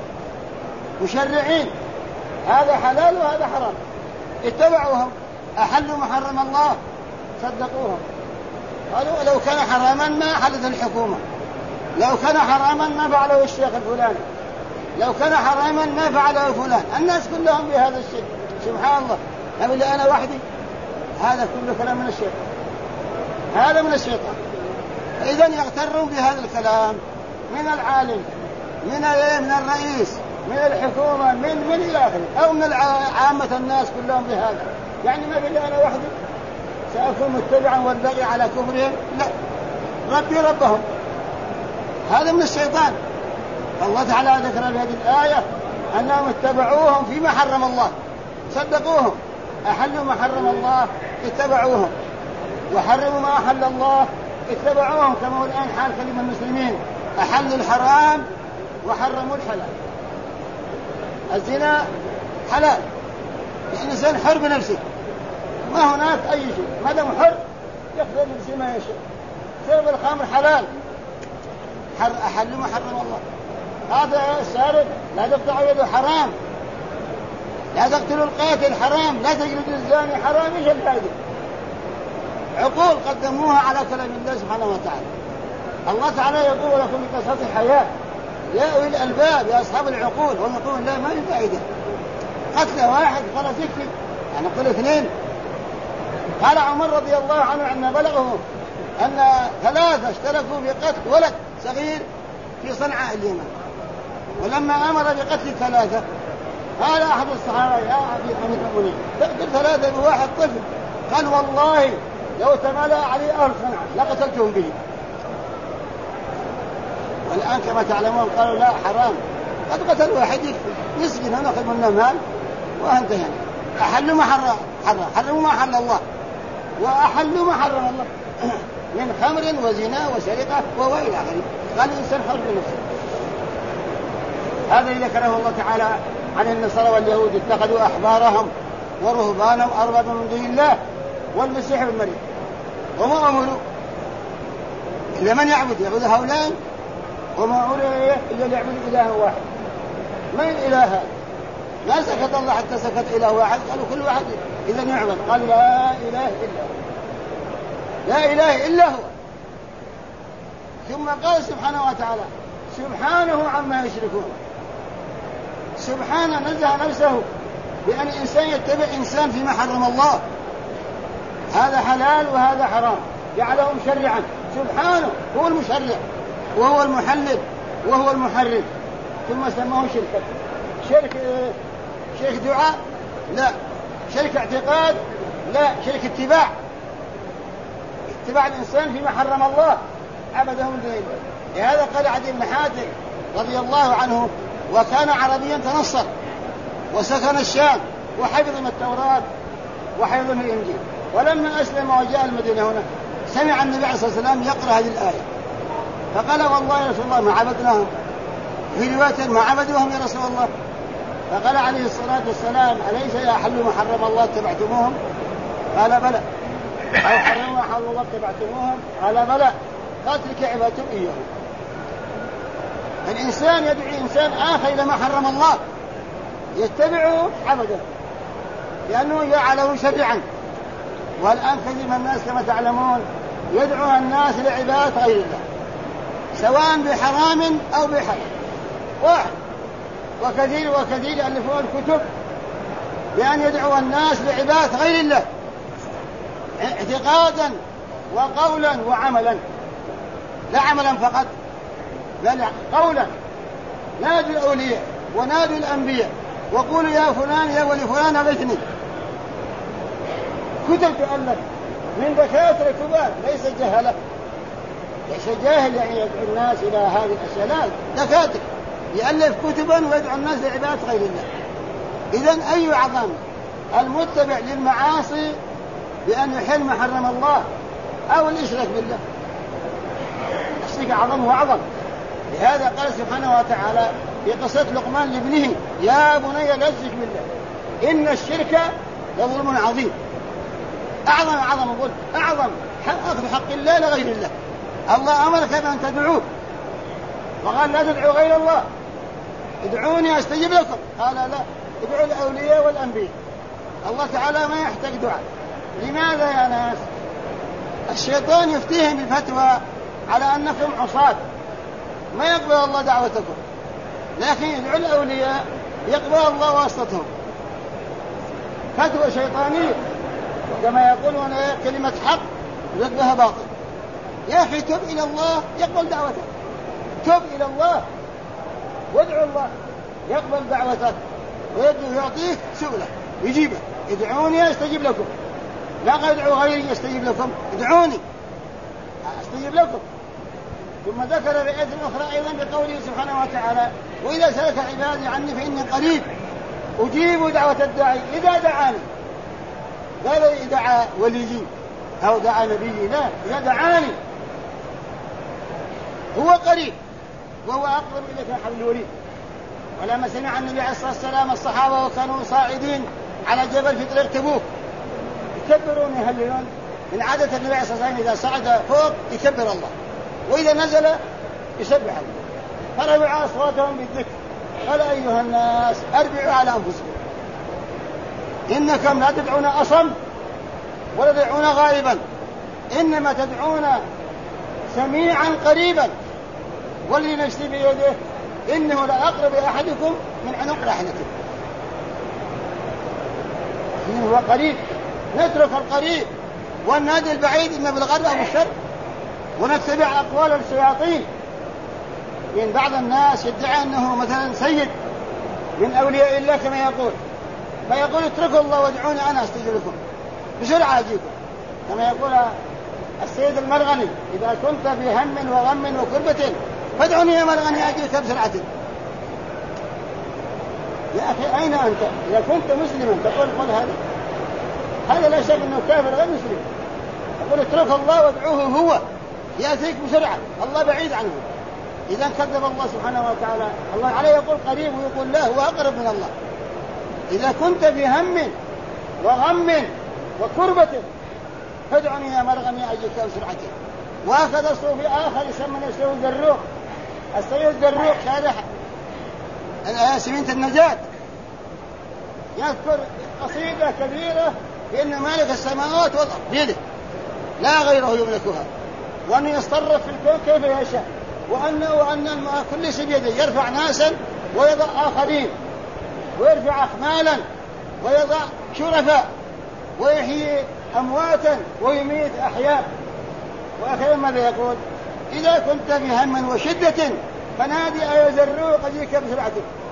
مشرعين، هذا حلال وهذا حرام، اتبعوهم، أحلوا ما حرم الله، صدقوهم. قالوا لو كان حراما ما حلت الحكومة، لو كان حراما ما فعله الشيخ الفلاني، لو كان حراما ما فعله فلان. الناس كلهم بهذا الشيء، سبحان الله. أقول لي أنا وحدي؟ هذا كله كلام من الشيطان، هذا من الشيطان. إذن يغترون بهذا الكلام من العالم، من الرئيس، من الحكومة، من إلى آخره، أو من عامة الناس كلهم بهذا. يعني ما بالله أنا وحدي سأكون متبعا والبغي على كفرهم؟ لا، ربي ربهم. هذا من الشيطان. الله تعالى ذكر في هذه الآية أنهم اتبعوهم فيما حرم الله، صدقوهم، أحلوا ما حرم الله اتبعوهم، وحرموا ما أحل الله اتبعوهم. كما هو الآن حال كلمة المسلمين، أحلوا الحرام وحرموا الحلال. الزنا حلال، الإنسان حر بنفسه، ما هناك أي شيء، ما دام حر يقدر نفسه ما يشاء. شرب الخمر حلال، أحلوا ما حرم الله. هذا السارق لا تقطع يده حرام، لا تقتلوا القاتل حرام، لا تجلدوا الزاني حرام. ايش الفائدة؟ عقول قدموها على كلام الله سبحانه وتعالى. الله تعالى يقول لكم بقصص الحياة يا أولي الألباب يا أصحاب العقول، هم يقولون لا ما لي فائدة، قتل واحد خلاص يكفي، يعني قتل اثنين. قال عمر رضي الله عنه عندما بلغه أن 3 اشتركوا في قتل ولد صغير في صنعاء اليمن، ولما أمر بقتل 3 قال أحد الصحابة يا أبي أمير المؤمنين تقتل 3 بواحد طفل؟ قال والله لو تمالأ علي أهل صنعاء لقتلتهم به. والآن كما تعلمون قالوا لا حرام، قد قتل واحد يسجن ونأخذ منه مال وانتهينا. أحلوا ما حرموا ما حل الله، وأحلوا ما حرم الله من خمر وزنا وسرقة وإلى آخره. قال الإنسان حر بنفسه. هذا اللي ذكره الله تعالى عن النصارى واليهود، اتخذوا أحبارهم ورهبانهم أربابا من دون الله والمسيح ابن مريم، وما أمروا إلا من يعبد هؤلاء، وما أمروا إلا ليعبد إله واحد. من الإله هذا؟ ما سكت الله حتى سكت إله واحد، قالوا كل واحد إذا يعبد، قال لا إله إلا هو، لا إله إلا هو. ثم قال سبحانه وتعالى سبحانه عما يشركون. سبحانه نزه نفسه بأن الإنسان يتبع إنسان فيما حرم الله، هذا حلال وهذا حرام، جعله مشرعا. سبحانه هو المشرع وهو المحلل وهو المحرم. ثم سماه شرك دعاء؟ لا. شرك اعتقاد؟ لا. شرك اتباع الإنسان فيما حرم الله عبدهم دون الله. لهذا قال عدي بن حاتم رضي الله عنه وكان عربيا تنصر وسكن الشام وحفظ من التوراة وحفظ من الإنجيل، ولما أسلم وجاء المدينة هنا سمع النبي عليه الصلاة والسلام يقرأ هذه الآية فقال والله يا رسول الله ما عبدناهم. في رواية ما عبدوهم يا رسول الله. فقال عليه الصلاة والسلام أليس يحلوا ما حرم الله اتبعتموهم؟ قال بلى. أو حرموا ما حرم الله اتبعتموهم؟ قال بلى. قال تلك عبادتم إياهم. الإنسان يدعي إنسان آخر إلى ما حرم الله يتبعه عبدا لأنه جعله شرعا. والآن كثير من الناس كما تعلمون يدعو الناس لعبادة غير الله سواء بحرام أو بحلال واحد. وكثير يألفون الكتب بأن يدعو الناس لعبادة غير الله اعتقادا وقولا وعملا، لا عملا فقط بل قولا. نادوا الأولياء ونادوا الأنبياء وقولوا يا فلان يا ولي فلان أغثني. كتب تؤلف من دكاترة كبار ليس جهلة، ليس جاهل يعني يدعو الناس إلى هذه الأشياء، لا دكاترة يألف كتبا ويدعو الناس لعبادة غير الله. إذن أي عظم المتبع للمعاصي بأن يحل ما حرم الله أو الإشراك بالله؟ الشرك أعظم وأعظم. لهذا قال سبحانه وتعالى في قصة لقمان لابنه يا بني لا تشرك بالله إن الشرك لظلم عظيم. أعظم أقول أعظم أخذ حق الله لغير الله. الله أمرك بأن تدعوه وقال لا تدعوا غير الله، ادعوني أستجب لكم. قال لا، ادعوا الأولياء والأنبياء. الله تعالى ما يحتاج دعاء. لماذا يا ناس؟ الشيطان يفتيهم بالفتوى على أنكم عصاة ما يقبل الله دعوتكم، لكن يدعو الأولياء يقبل الله واسطتهم. فتوى شيطانية، كما يقولون كلمة حق ضدها باطل. يا أخي تب إلى الله يقبل دعوتك، تب إلى الله وادعو الله يقبل دعوتك ويعطيك سؤلك يجيبك. ادعوني أستجيب لكم، لا ادعوا غيري يستجيب لكم، ادعوني أستجيب لكم. ثم ذكر بآية أخرى أيضا بقوله سبحانه وتعالى وإذا سألك عبادي عني فإني قريب أجيب دعوة الداعي إذا دعاني. قال إذا دعا وليي أو دعا نبيي، لا، إذا دعاني هو قريب وهو أقرب إليك من حبل الوريد. ولما سمع النبي عليه الصلاة والسلام الصحابة وكانوا صاعدين على جبل في طريق تبوك يكبرون يهللون، من عادة النبي عليه الصلاة والسلام إذا صعد فوق يكبر الله وإذا نزل يسبح الله، فرفعوا أصواتهم بالذكر. قال أيها الناس أربعوا على أنفسكم إنكم لا تدعون أصم ولا تدعون غائبا، إنما تدعون سميعا قريبا والذي نفسي بيده إنه لأقرب أحدكم من عنق راحلته. إنه هو قريب، نترك القريب والنادي البعيد إما بالغرب أو بالشرق ونتبع أقوال الشياطين. من بعض الناس يدعي أنه مثلا سيد من أولياء الله كما يقول، فيقول اتركوا الله وادعوني أنا أستجيب لكم بسرعة أجيكم. كما يقول السيد المرغني إذا كنت في هم وغم وكربة فادعني يا مرغني أجيك بسرعة. يا أخي أين أنت؟ إذا كنت مسلما تقول قل هذا لا شك أنه كافر غير مسلم. تقول اترك الله وادعوه هو يأتيك بسرعة، الله بعيد عنه. إذا كذب الله سبحانه وتعالى. الله عليه يقول قريب ويقول لا، هو أقرب من الله. إذا كنت في هم وغم وكربة فادعني يا مرغني أجيك بسرعة. وهكذا الصوفي آخر يسمى نفسه الدروق. السيد الدروق شارح سمينة النجاة يذكر قصيدة كبيرة بأن مالك السماوات والأرض بيده لا غيره يملكها، وأنه يتصرف في الكون كيف يشاء، وأن كل شيء بيده، يرفع ناسا ويضع آخرين، ويرفع أحمالا ويضع شرفاء، ويحيي أمواتا ويميت أحياء. وأخيرا ماذا يقول؟ إذا كنت في هم وشدة فنادي يا زروق أجيك بسرعة.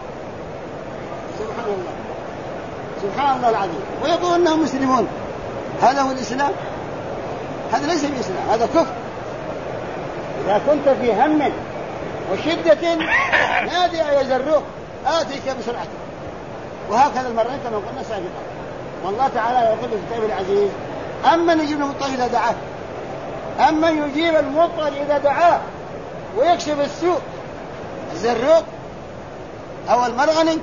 سبحان الله، سبحان الله العظيم. ويقول أنهم مسلمون. هذا هو الإسلام؟ هذا ليس الإسلام، هذا كفر. إذا كنت في هم وشدة نادي يا زروق آتيك بسرعة. وهكذا المرين كما قلنا سابقا. والله تعالى يقول في الكتاب العزيز أمن يجيب المضطر إذا دعاه، أمن يجيب المضطر إذا دعاه ويكشف السوء، الزروق أو المرغني.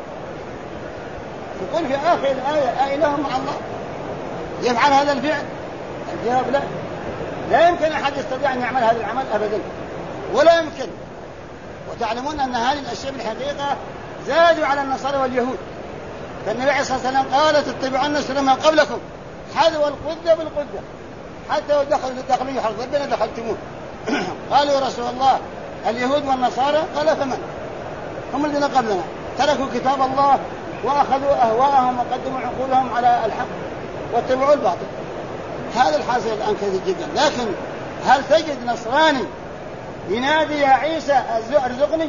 يقول في آخر الآية أإله مع الله يفعل هذا الفعل؟ الجواب لا، لا يمكن أحد يستطيع أن يعمل هذا العمل أبدا، ولا يمكن. وتعلمون أن هذه الأشياء بالحقيقة زادوا على النصارى واليهود. فالنبي عليه الصلاة والسلام قال تتبعون سنن من قبلكم حذو القدة بالقدة حتى لو دخلوا يحرض ربنا دخلتموه. قالوا يا رسول الله اليهود والنصارى؟ قال فمن؟ هم الذين قبلنا تركوا كتاب الله وأخذوا أهواءهم وقدموا عقولهم على الحق واتبعوا الباطل. هذا الحاصل الآن كثير جدا. لكن هل تجد نصراني ينادي يا عيسى ارزقني؟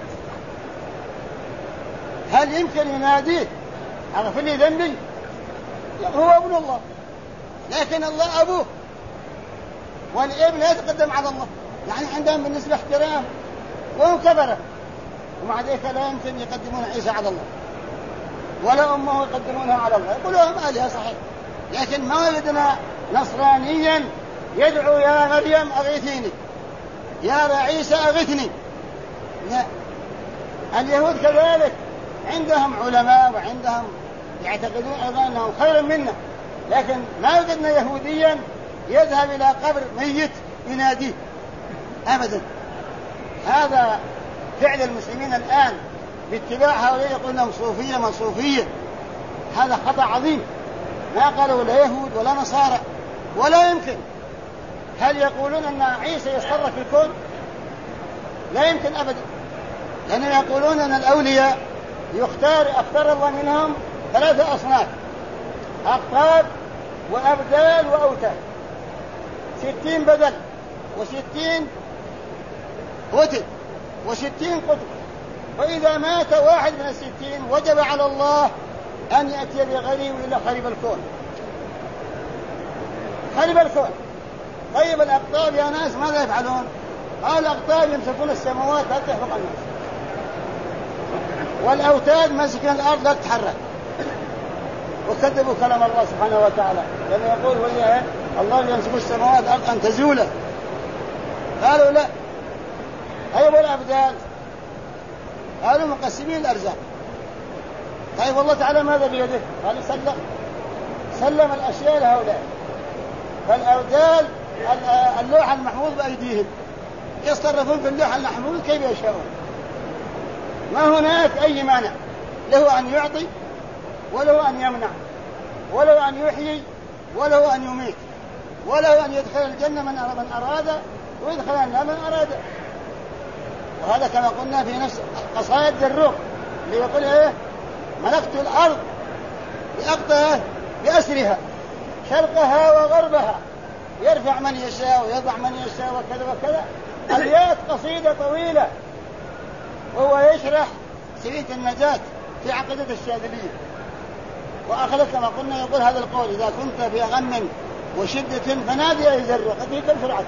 هل يمكن يناديه اغفر لي ذنبي؟ هو ابن الله، لكن الله أبوه، والابن لا يتقدم على الله، يعني عندهم بالنسبة احترام وهم كبره، ومع ذلك لا يمكن يقدمون عيسى على الله ولا أمه يقدمونها على الله، يقولون آلهة صحيح. لكن ما وجدنا نصرانيا يدعو يا مريم أغيثيني، يا عيسى أغثني. لا. اليهود كذلك عندهم علماء وعندهم يعتقدون أيضا أنهم خير منا، لكن ما وجدنا يهوديا يذهب إلى قبر ميت يناديه أبدا. هذا فعل المسلمين الآن باتباع هؤلاء يقولون لهم صوفية من صوفية، هذا خطأ عظيم. ما قالوا لا يهود ولا نصارى ولا يمكن. هل يقولون أن عيسى يتصرف في الكون؟ لا يمكن أبدا، لأنهم يقولون أن الأولياء اختار الله منهم 3 أصناف: أقطاب وأبدال وأوتاد، 60 بدل و60 وتد و60 قطب. وإذا مات واحد من 60 وجب على الله أن يأتي بغيره إلى خرب الكون. خرب الكون. طيب الأقطاب يا ناس ماذا يفعلون؟ قال الأقطاب يمسكون السماوات لا تحرق الناس، والأوتاد مسكن الأرض لا تتحرك. وكذبوا كلام الله سبحانه وتعالى لأنه يقول وهي الله يمسك السماوات والأرض أن تزولا. قالوا لا. أيوة الأبدال؟ قالوا مقسمين الأرزاق. طيب والله تعالى ماذا بيده؟ قال سلم الأشياء لهؤلاء. فالأبدال اللوح المحفوظ بأيديهم، يتصرفون في اللوح المحفوظ كيف يشاءون، ما هناك أي مانع له أن يعطي وله أن يمنع، وله أن يحيي وله أن يميت، وله أن يدخل الجنة من أراد ويدخل النار من أراد. وهذا كما قلنا في نفس قصائد الروح اللي يقول إيه: ملكت الأرض بأقطها بأسرها شرقها وغربها يرفع من يشاء ويضع من يشاء وكذا وكذا. أبيات قصيدة طويلة وهو يشرح سبيل النجاة في عقيدة الشاذلية. وأخذت كما قلنا يقول هذا القول: إذا كنت في غم وشدة فنادي أيزر قد فرعته.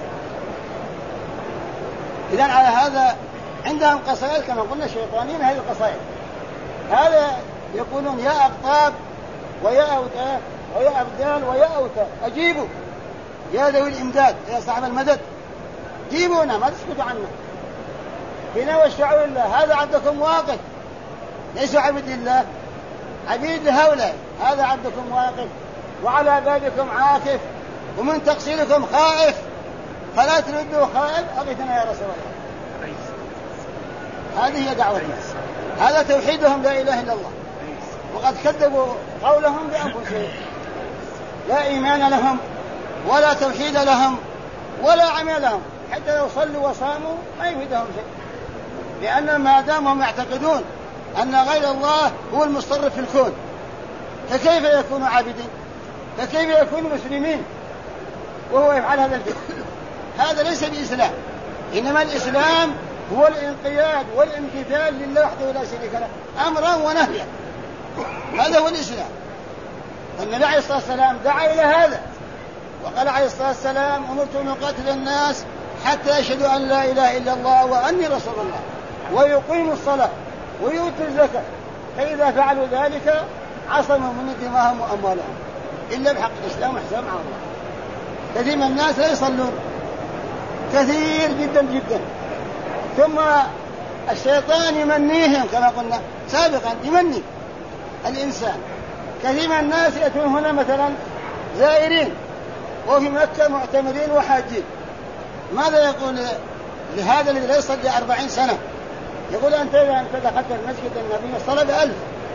إذن على هذا عندهم قصائد كما قلنا شيطانين. هذه القصائد هذا يقولون يا أقطاب ويا أوتاد ويا أبدال ويا أوتاد أجيبوا يا ذوي الإمداد يا صاحب المدد، جيبونا ما تسكتوا عنا، بنا والشعور الله. هذا عبدكم واقف، ليسوا عبد الله، عبيد هؤلاء. هذا عبدكم واقف وعلى بابكم عاكف ومن تقصيركم خائف، فلا تردوا خائف أغثنا يا رسول الله. هذه هي دعوتنا، هذا توحيدهم لا إله إلا الله. وقد كذبوا قولهم بأنفسهم، لا إيمان لهم ولا توحيد لهم ولا عمل لهم، حتى لو صلوا وصاموا ما يفيدهم شيء، لأن ما دامهم يعتقدون أن غير الله هو المصرف في الكون، فكيف يكونوا عابدين؟ فكيف يكونوا مسلمين وهو يفعل هذا الفعل؟ هذا ليس الإسلام، إنما الإسلام هو الانقياد والامتثال لله وحده لا شريك له أمرا ونهيا. هذا هو الإسلام. فالنبي عليه الصلاة والسلام دعا إلى هذا، وقال عليه الصلاة والسلام: أمرت أن أقاتل الناس حتى يشهدوا أن لا إله إلا الله وأني رسول الله ويقيموا الصلاة ويؤتوا الزكاة، فإذا فعلوا ذلك عصموا من دماءهم وأموالهم إلا بحق الإسلام وحساب مع الله. كثير من الناس لا يصلون، كثير جدا جدا، ثم الشيطان يمنيهم كما قلنا سابقا، يمني الإنسان. كثير من الناس يأتون هنا مثلا زائرين وفي مكة معتمرين وحاجين، ماذا يقول لهذا الذي لا يصلي 40 سنة يقول أنت إذا أنت دخلت المسجد النبي صلى ب1000،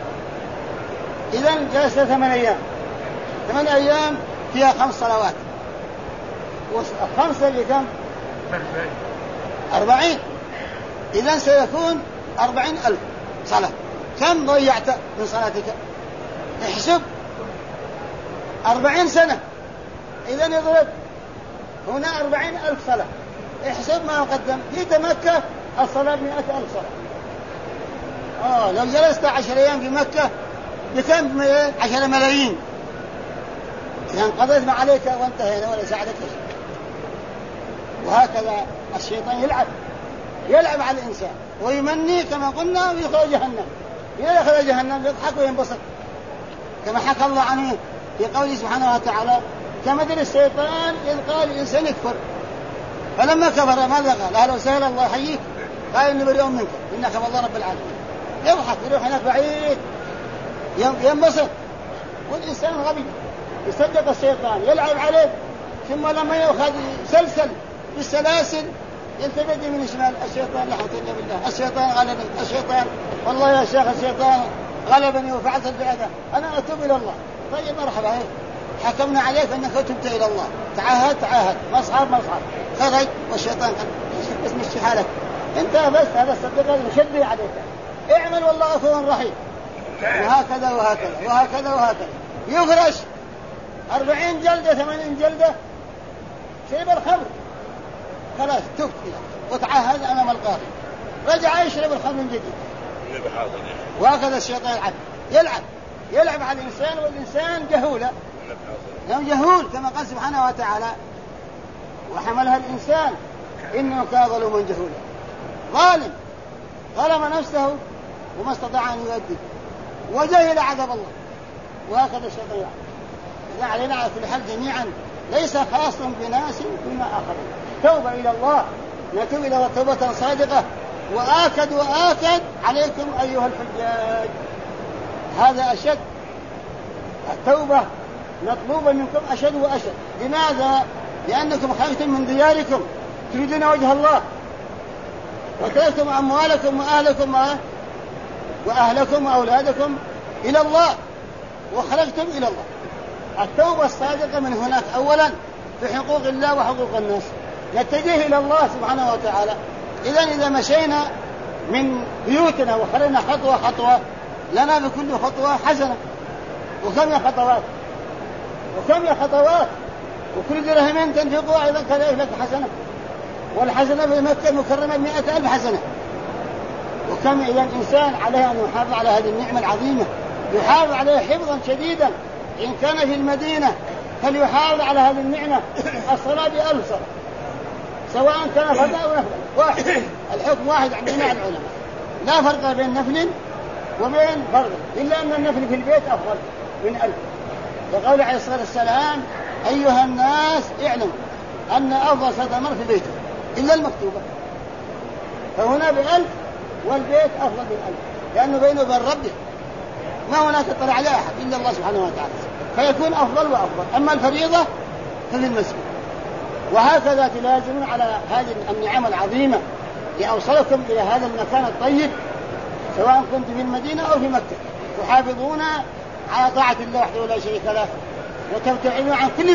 إذن جلست 8 أيام، 8 أيام فيها 5 صلوات، و5 بكم؟ 40. إذن سيكون 40,000 صلاة. كم ضيعت من صلاتك؟ احسب 40 سنة. إذن يضرب هنا 40,000 صلاة. احسب ما قدم في مكة الصلاة 100,000 صلاة. لو جلست 10 أيام في مكة بكم؟ 10 ملايين. إذن قضيت ما عليك وانتهينا ولا ساعدك شيء. وهكذا الشيطان يلعب على الإنسان ويمني كما قلنا ويدخل جهنم. إذا دخل جهنم يضحك وينبسط كما حكى الله عنه في قوله سبحانه وتعالى: كمثل الشيطان إذ قال الإنسان يكفر فلما كفر ماذا قال؟ أهلا وسهلا الله يحييك، قال إني بريء منك إنك والله رب العالمين. يضحك يروح هناك بعيد ينبسط. والإنسان غبي يصدق الشيطان يلعب عليه، ثم لما يأخذ سلسل بالسلاسل يلتفت من شمال: الشيطان لحظتني بالله، الشيطان غلبني، الشيطان والله يا شيخ الشيطان غلبني وفعلت البعدة، أنا أتوب إلى الله. طيب مرحبا، حكمنا عليك أنك تبت إلى الله، تعاهد مصحف خرج والشيطان بس مش حالك انت بس هذا صدقني مشدي عليك، اعمل والله غفور رحيم. وهكذا يفرش 40 جلدة 80 جلدة، شرب الخمر خلاص تبت وتعهد أمام القاضي، رجع يشرب الخمر من جديد. وهكذا الشيطان يلعب على الإنسان، والإنسان جهول كما قال سبحانه وتعالى: وحملها الإنسان إنه كان ظلوما جهولا. ظلم نفسه وما استطاع أن يؤدي وجهل عذاب الله. وهكذا الشيطان يلعب. إذا علينا على كل حال جميعا ليس خاص بناس بما آخرين. توبة إلى الله، نتوب إلى توبة صادقة. وآكد عليكم أيها الحجاج، هذا أشد، التوبة مطلوبة منكم أشد وأشد. لماذا؟ لأنكم خرجتم من دياركم تريدون وجه الله، وتركتم أموالكم وأهلكم وأولادكم إلى الله، وخرجتم إلى الله. التوبة الصادقة من هناك أولا في حقوق الله وحقوق الناس، نتجه إلى الله سبحانه وتعالى. إذا مشينا من بيوتنا وخرجنا خطوة لنا بكل خطوة حسنة. وكم يا خطوات وكل درهم تنفقها أيضا كذلك لك حسنة، والحسنة في مكة المكرمة 100,000 حسنة. وكم إذا الإنسان عليه أن يحافظ على هذه النعمة العظيمة، يحافظ عليها حفظا شديدا. إن كان في المدينة فليحافظ على هذه النعمة. الصلاة ب1000 صلاة، سواء كان فرض أو نفل واحد، الحكم واحد عند جميع العلماء، لا فرق بين نفل وبين فرض، إلا أن النفل في البيت أفضل من 1000. وقال عليه الصلاة والسلام: أيها الناس اعلموا أن أفضل صلاة المرء في بيته إلا المكتوبة. فهنا ب1000 والبيت أفضل ب1000، لأنه بينه وبين ربه ما هناك اطلع عليه أحد إلا الله سبحانه وتعالى، فيكون أفضل وأفضل. أما الفريضة ففي المسجد. وهكذا تلازمون على هذه النعم العظيمة لأوصلكم إلى هذا المكان الطيب، سواء كنت في المدينة أو في مكة، تحافظون على طاعة الله وحده لا شريك له، وتبتعدون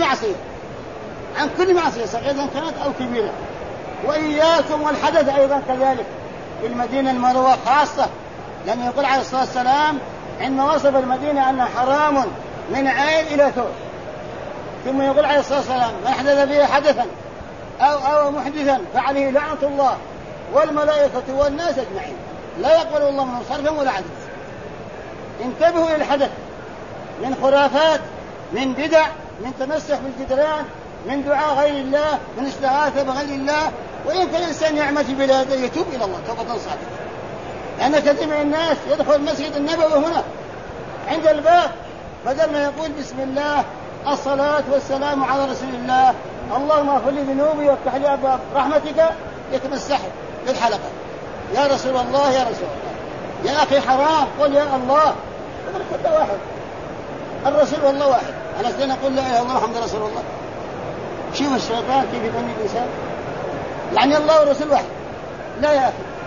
عن كل معصية صغيرة كانت أو كبيرة. وإياكم والحدث أيضا كذلك في المدينة المروة خاصة، لأنه يقول عليه الصلاة والسلام عندما وصف المدينة أنها حرام من عين إلى ثور، ثم يقول عليه الصلاة والسلام: من أحدث فيها حدثا أو محدثا فعليه لعنة الله والملائكة والناس أجمعين، لا يقبل الله منه صرفا ولا عدلا. انتبهوا للحدث من خرافات، من بدع، من تمسح بالجدران، من دعاء غير الله، من استغاثة بغير الله. وإن كان الإنسان يعمل في بلاده يتوب إلى الله توبة صادقة، لأن كثير من الناس يدخل المسجد النبوي هنا عند الباب بدل ما يقول بسم الله الصلاة والسلام على رسول الله اللهم اغفر لي ذنوبي وافتح لي أبواب رحمتك، يتمسح بالحلقة: يا رسول الله يا رسول الله، يا أخي حرام، قل يا الله. كل واحد الرسول والله واحد، أنا سنقول لا إله إلا الله محمد رسول الله. شوف الشيطان كيف يبني الإنسان، يعني الله ورسول واحد. لا يا أخي،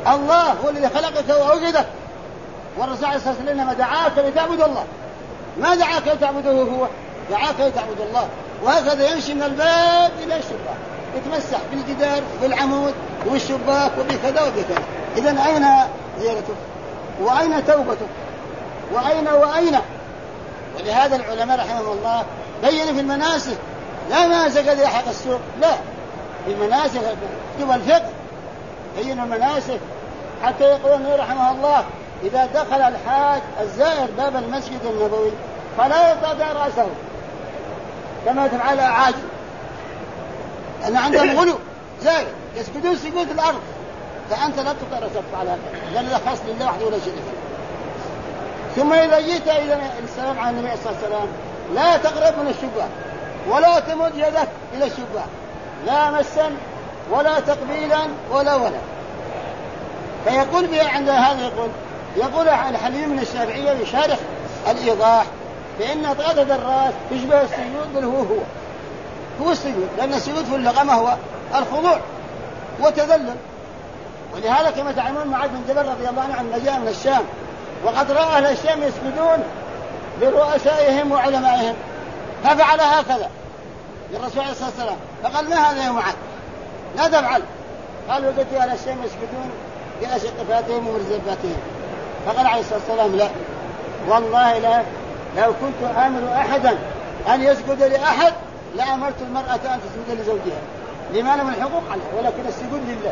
الله هو الذي خلقك وأوجدك، والرسول عليه الصلاة والسلام إنما دعاك لتعبد الله، ما دعاك لتعبده هو، دعاك لتعبد الله. وهكذا يمشي من الباب إلى الشباك، يتمسح بالجدار وبالعمود وبالشباك وبكذا وبكذا. إذن أين زيارتك؟ وأين توبتك؟ وأين؟ ولهذا العلماء رحمهم الله بيّنوا في المناسك، لا مناسك الذي يحق السوق، لا، في المناسك كتب الفقه بيّنوا المناسك، حتى يقولون رحمه الله إذا دخل الحاج الزائر باب المسجد النبوي فلا يطأ رأسه كما تفعل الأعاجم، لأن عندهم غلو زائر يسجدون سجود الأرض، فأنت لا تطأ رأسك على هذا، لأن هذا خاص لله وحده ولا شريك له. ثم إذا جئت إلى السلام على النبي صلى الله عليه وسلم لا تقرب من الشباك ولا تمد يدك إلى الشباك، لا مسا ولا تقبيلا ولا. فيقول بها عند هذا يقول الحليم من الشافعية بشارح الإيضاح بأن طاقة الرأس تشبه السجود، بل هو السجود، لأن السجود في اللغة ما هو الخضوع وتذلل. ولهذا كما تعلمون معاذ بن جبل رضي الله عنه عن جاء من الشام وقد رأى أهل الشام يسجدون لرؤسائهم وعلمائهم، ففعل هكذا للرسول عليه الصلاة والسلام، فقال ما هذا يا معاذ لا تفعل. قال وجدت أهل الشام يسجدون بأشقفاتهم ومرزباتهم، فقال عليه الصلاة والسلام لا والله لا، لو كنت آمر أحدا أن يسجد لأحد لأمرت المرأة أن تسجد لزوجها، لما من الحقوق عليها، ولكن السجود لله.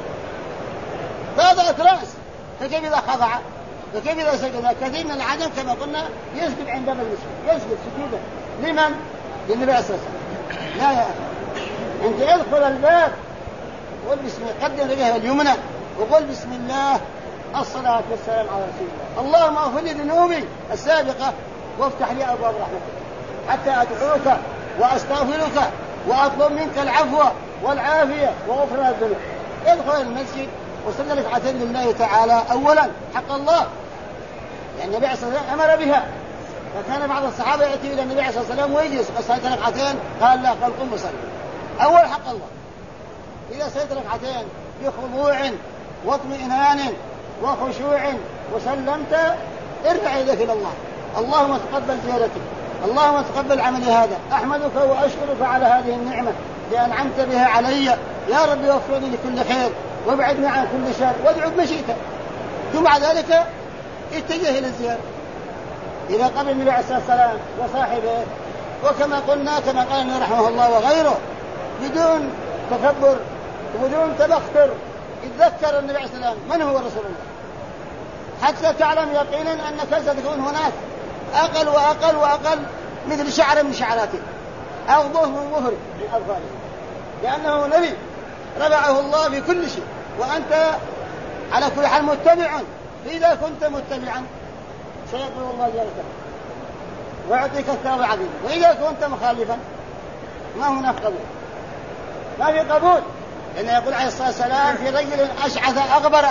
فضعت رأس، فكيف إذا خضع؟ فكيف إذا سجد؟ كثير من العجم كما قلنا يسجد عند باب المسجد، يسجد سجودا لمن؟ للنبي صلى الله عليه وسلم. لا يا أخي، أنت ادخل الباب وقل بسم الله، قدم رجلها اليمنى وقل بسم الله، الصلاة والسلام على رسول الله، اللهم اغفر لي ذنوبي السابقة وافتح لي أبواب رحمتك حتى أدعوك وأستغفرك وأطلب منك العفو والعافية وغفران الذنوب. ادخل المسجد وصلى ركعتين لله تعالى أولا حق الله، لأن النبي صلى الله عليه وسلم أمر بها. فكان بعض الصحابة يأتي إلى النبي صلى الله عليه وسلم ويجلس صلى ركعتين، قال لا، قال قم وصلي أول حق الله. إذا صليت ركعتين بخضوع واطمئنان وخشوع وسلمت ارفع يدك إلى الله، اللهم تقبل زيارتي، اللهم تقبل عملي هذا، أحمدك وأشكرك على هذه النعمة لأنعمت بها علي، يا رب وفقني لكل خير وابعدني عن كل شر وادعو بمشيئتك. ثم بعد ذلك اتجه إلى الزيارة إلى قبر النبي عليه الصلاة والسلام وصاحبه، وكما قلنا كما قال النبي رحمه الله وغيره بدون تكبر وبدون تبختر، يتذكر النبي عليه الصلاة والسلام من هو رسول الله، حتى تعلم يقينا أنك ستكون هناك أقل وأقل وأقل مثل شعر من شعراته أو ظهر من ظهر من أظفاره، لأنه نبي رفعه الله في كل شيء، وأنت على كل حال متبع، فإذا كنت متبعا سيقبل الله جلسك ويعطيك الثواب العظيم، وإذا كنت مخالفا ما هناك قبول، ما في قبول. لأنه يقول عليه الصلاة والسلام في رجل أشعث أغبر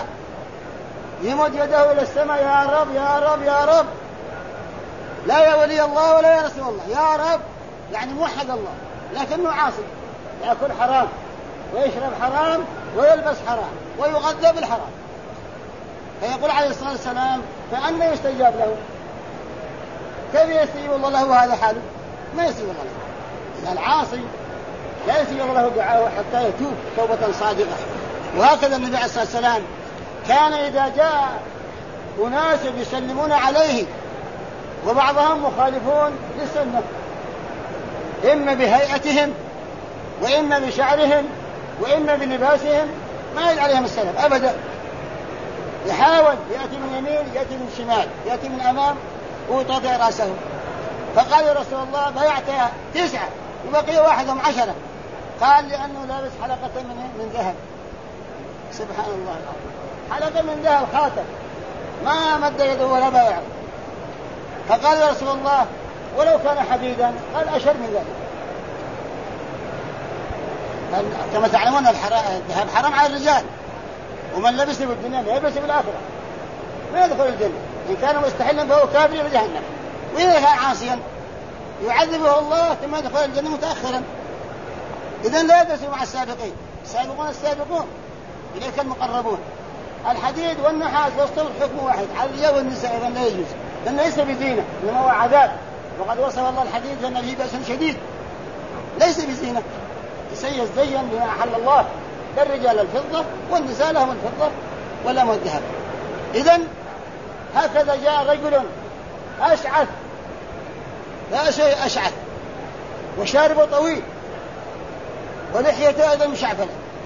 يمد يده إلى السماء يا رب يا رب يا رب، لا يا ولي الله ولا يا رسول الله، يا رب يعني موحد الله لكنه عاصي، يأكل حرام ويشرب حرام ويلبس حرام ويغذى بالحرام. فيقول عليه الصلاة والسلام فأنا يستجاب له؟ كيف يستجيب الله له هذا حاله؟ ما يستجيب الله له، إذا العاصي لا يستجيب الله دعاءه حتى يتوب توبة صادقة. وهكذا النبي عليه الصلاة والسلام كان إذا جاء أناس يسلمون عليه وبعضهم مخالفون للسنة، إما بهيئتهم وإما بشعرهم وإما بلباسهم، ما يد عليهم السلام أبدا، يحاول يأتي من يمين يأتي من شمال يأتي من أمام ويطأطئ رأسه. فقال يا رسول الله بيعت 9 وبقي 11، قال لأنه لابس حلقة من ذهب، سبحان الله العظيم، حلقة من ذهب خاتم، ما مد يده ولا بايعه. فقال يا رسول الله ولو كان حديدا؟ قال أشد من ذلك. كما تعلمون الذهب حرام على الرجال، ومن لبس في الدنيا لا يلبس في الآخرة، ما يدخل الجنة، إن كان مستحلا فهو كافر بجهنم، وإذا كان عاصيا يعذبه الله ثم يدخل الجنة متأخرا. إذن لا يدرسوا مع السابقين، السابقون السابقون إليك المقربون. الحديد والنحاس وسطهم حكم واحد على الرجال والنساء أيضا لا يجوز، لأنه ليس بزينة إنما هو عذاب. وقد وصف الله الحديد لأن فيه بأس شديد، ليس بزينة، يزين بما أحل الله، للرجال الفضة والنساء لهم الفضة ولهم الذهب. إذن هكذا جاء رجل أشعث، لا شيء أشعث، وشاربه طويل ولحيته أيضا مشعفلة،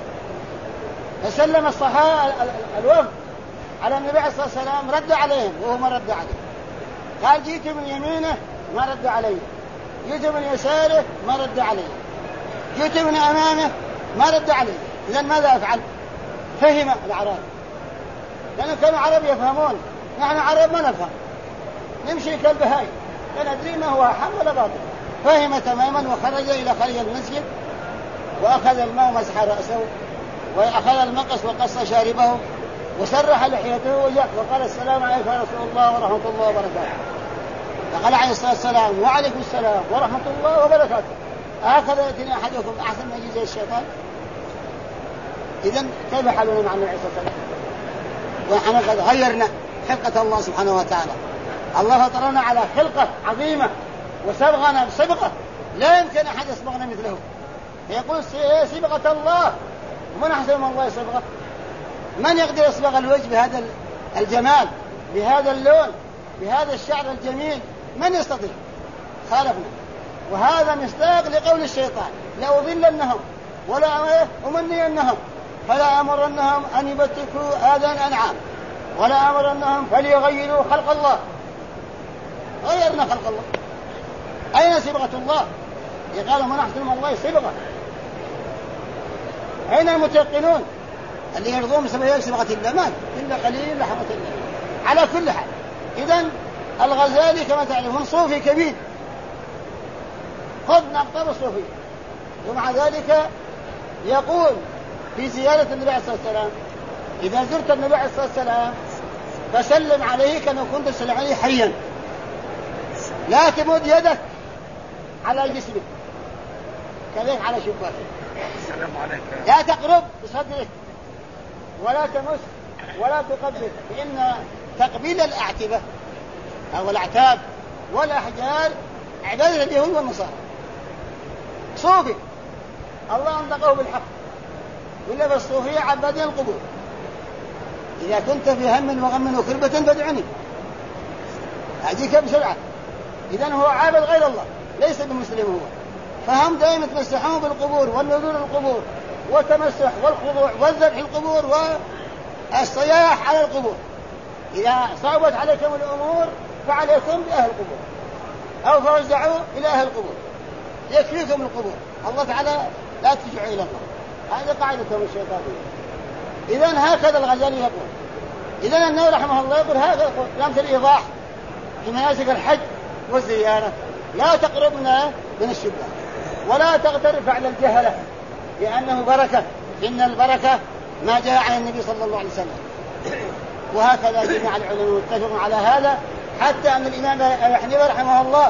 فسلم الوفد على النبي عليه الصلاة والسلام، رد عليهم وهو ما رد عليه، قال جئت من يمينه ما رد عليه، جئت من يساره ما رد عليه، جئت من أمامه ما رد عليه. إذن ماذا أفعل؟ فهم العرب، لأن كانوا عرب يفهمون، نحن عرب ما نفهم، نمشي كالبهاي لا ندري ما هو حق ولا باطل. فهم تماما وخرج إلى خارج المسجد وأخذ الماء ومسح رأسه وأخذ المقص وقص شاربه وسرح لحيته وجاء وقال السلام عليكم يا رسول الله ورحمة الله وبركاته. فقال عليه الصلاة والسلام وعليكم السلام ورحمة الله وبركاته. هكذا يأتيني أحدكم أحسن ما يجي زي الشيطان؟ إذن كيف حالنا مع النبي صلى الله عليه وسلم؟ ونحن قد غيرنا خلقة الله سبحانه وتعالى. الله فطرنا على خلقة عظيمة وسبغنا بسبغة لا يمكن أحد يسبغنا مثله. يقول سبغة الله، ومن أحسن من الله سبغة؟ من يقدر يصبغ الوجه بهذا الجمال، بهذا اللون، بهذا الشعر الجميل؟ من يستطيع؟ خالفنا. وهذا مصداق لقول الشيطان لأضلنهم ولا أمنينهم فلا أمرنهم أن يبتكوا آذان الأنعام ولا أمرنهم فليغيروا خلق الله. غيرنا خلق الله، أين صبغة الله؟ قالوا من أحسن من الله صبغة. أين المتيقنون اللي يرضون بسبب صبغة الله؟ ما إلا قليل رحمة الله. على كل حال، إذن الغزالي كما تعلمون صوفي كبير، خذ نقطة الصوفي، ومع ذلك يقول في زيارة النبي عليه الصلاة والسلام إذا زرت النبي عليه الصلاة والسلام فسلم عليه كما كنت تسلم عليه حيا، لا تمد يدك على جسمك كذلك على شفاته، السلام عليك، لا تقرب بصدرك ولا تمس ولا تقبل، فإن تقبيل الأعتبة أو الأعتاب والأحجار عبادة اليهود والنصارى. صوفي الله أنطقه بالحق، ولا بالصوفية عبادين القبور. إذا كنت في هم وغم وكربة فادعني أجيك بسرعة. إذن هو عابد غير الله، ليس بمسلم هو، فهم دائما يتمسحون بالقبور والنذور للقبور والتمسح والخضوع والذبح القبور والصياح على القبور. إذا صعبت عليكم الأمور فعليكم بأهل القبور أو فوزعوا إلى أهل القبور، يكفيكم القبور. الله تعالى لا ترجعوا إلى الله، هذه قاعدتهم الشيطانية. إذن هكذا الغزالي يقول. إذن النووي رحمه الله يقول هذا يقول لامس الإيضاح في مناسك الحج والزيارة، لا تقربنا من الشبهة ولا تغترف على الجهلة لأنه بركة، إن البركة ما جاء عن النبي صلى الله عليه وسلم. وهكذا جميع العلماء متفقون على هذا، حتى أن الإمام أبي حنيفة رحمه الله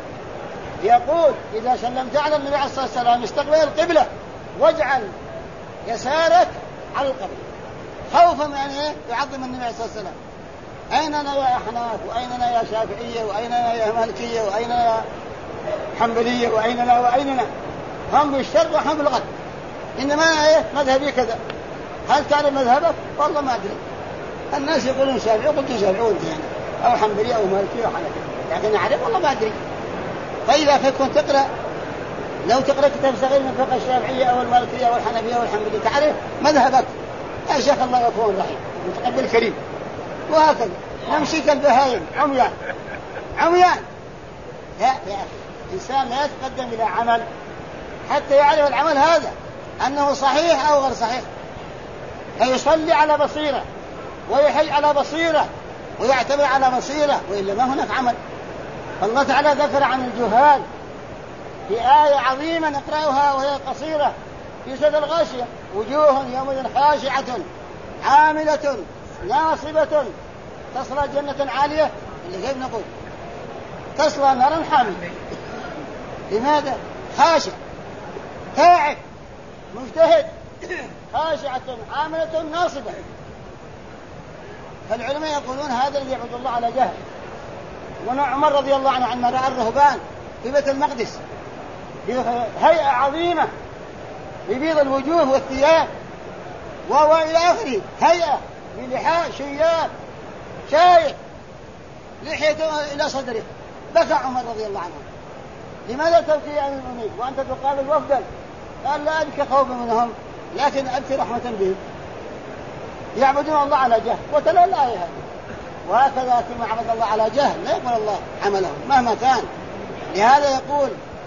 يقول إذا سلمت على النبي عليه الصلاة والسلام استقبل القبلة واجعل يسارك على القبلة، خوفا من أن يعظم النبي عليه الصلاة والسلام. أيننا يا أحناف وأيننا يا شافعية وأيننا يا مالكية وأيننا يا حنبلية وأيننا هم بالشرق وهم بالغرب، إنما مذهبي كذا. هل كان مذهبك؟ والله ما أدري. الناس يقولون شافعي قلت شافعي وانت يعني، أو حنبلية أو مالكية أو حنفية، لكن أعرف والله ما أدري. فإذا كنت تقرأ، لو تقرأ كتاب صغير من فقه الشافعية أو المالكية أو الحنفية أو الحنبلية تعرف مذهبك. يا شيخ الله غفور رحيم متقبل كريم. وهكذا نمشي كالبهايم عميان. يا أخي إنسان لا يتقدم إلى عمل حتى يعرف العمل هذا أنه صحيح أو غير صحيح، فيصلي على بصيرة ويحج على بصيرة ويعتبر على بصيرة، وإلا ما هناك عمل. الله تعالى ذكر عن الجهال في آية عظيمة نقرأها وهي قصيرة في سورة الغاشية: وجوه يومئذ خاشعة عاملة ناصبة تصلى جنة عالية. اللي كيف نقول تصلى نارا حامية. لماذا؟ خاشع تاعب مجتهد، خاشعة عاملة ناصبة. فالعلماء يقولون هذا الذي يعبد الله على جهل. وعمر رضي الله عنه عندما رأى الرهبان في بيت المقدس هيئة عظيمة ببيض الوجوه والثياب وإلى آخره، هيئة بلحاء شياب شايع لحيته إلى صدره، بكى عمر رضي الله عنه. لماذا تبكي يا أمير المؤمنين وأنت تقابل وفدا؟ قال لا أبكي خوفا منهم لكن أبكي رحمة بهم، يعبدون الله على جهل. وتلا الآية هذه. وهكذا كما عبد الله على جهل لا يقبل الله عمله مهما كان. لهذا يقول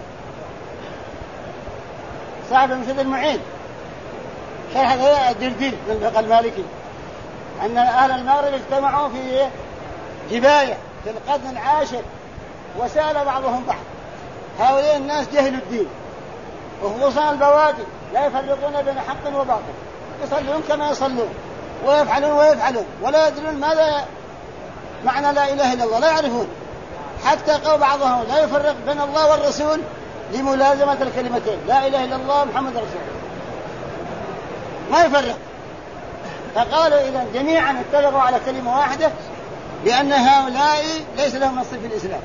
صاحب المرشد المعين شرح الدردير من الفقه المالكي أن أهل المغرب اجتمعوا في جباية في القرن العاشر وسأل بعضهم بعض. هؤلاء الناس جهلوا الدين وخصوصا البوادي لا يفرقون بين حق وباطل، يصلون كما يصلون ويفعلون ولا يدرون ماذا معنى لا إله إلا الله، لا يعرفون. حتى قال بعضهم لا يفرق بين الله والرسول لملازمة الكلمتين لا إله إلا الله محمد رسول الله، ما يفرق. فقالوا إذا جميعا اتفقوا على كلمة واحدة بأن هؤلاء ليس لهم نصيب في الإسلام.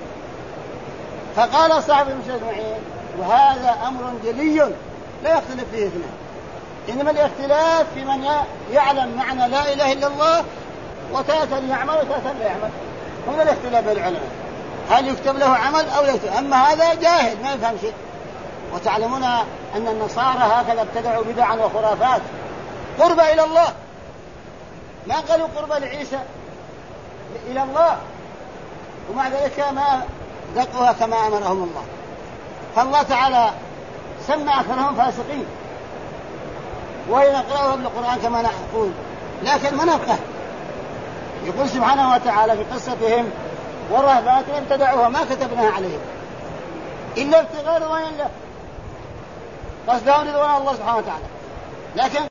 فقال صاحب المرشد المعين وهذا أمر جلي لا يختلف فيه اثنان، إنما الاختلاف في من يعلم معنى لا إله إلا الله وتاتا يعمل وتاتا لا يعمل. هنا الاختلاف بين العلماء هل يكتب له عمل أو لا يكتب. أما هذا جاهل ما يفهم شيء. وتعلمون أن النصارى هكذا ابتدعوا بدعا وخرافات قربة إلى الله، ما قالوا قربة لعيسى إلى الله، ومع ذلك ما ذقوها كما أمرهم الله. فالله تعالى سمى أكثرهم فاسقين وينقرأهم بالقرآن كما نقول، لكن ما نفقه. يقول سبحانه وتعالى في قصتهم والرهبات ابتدعوها ما كتبناها عليهم إلا ابتغاء رضوان الله، قصدهم رضوان الله سبحانه وتعالى. لكن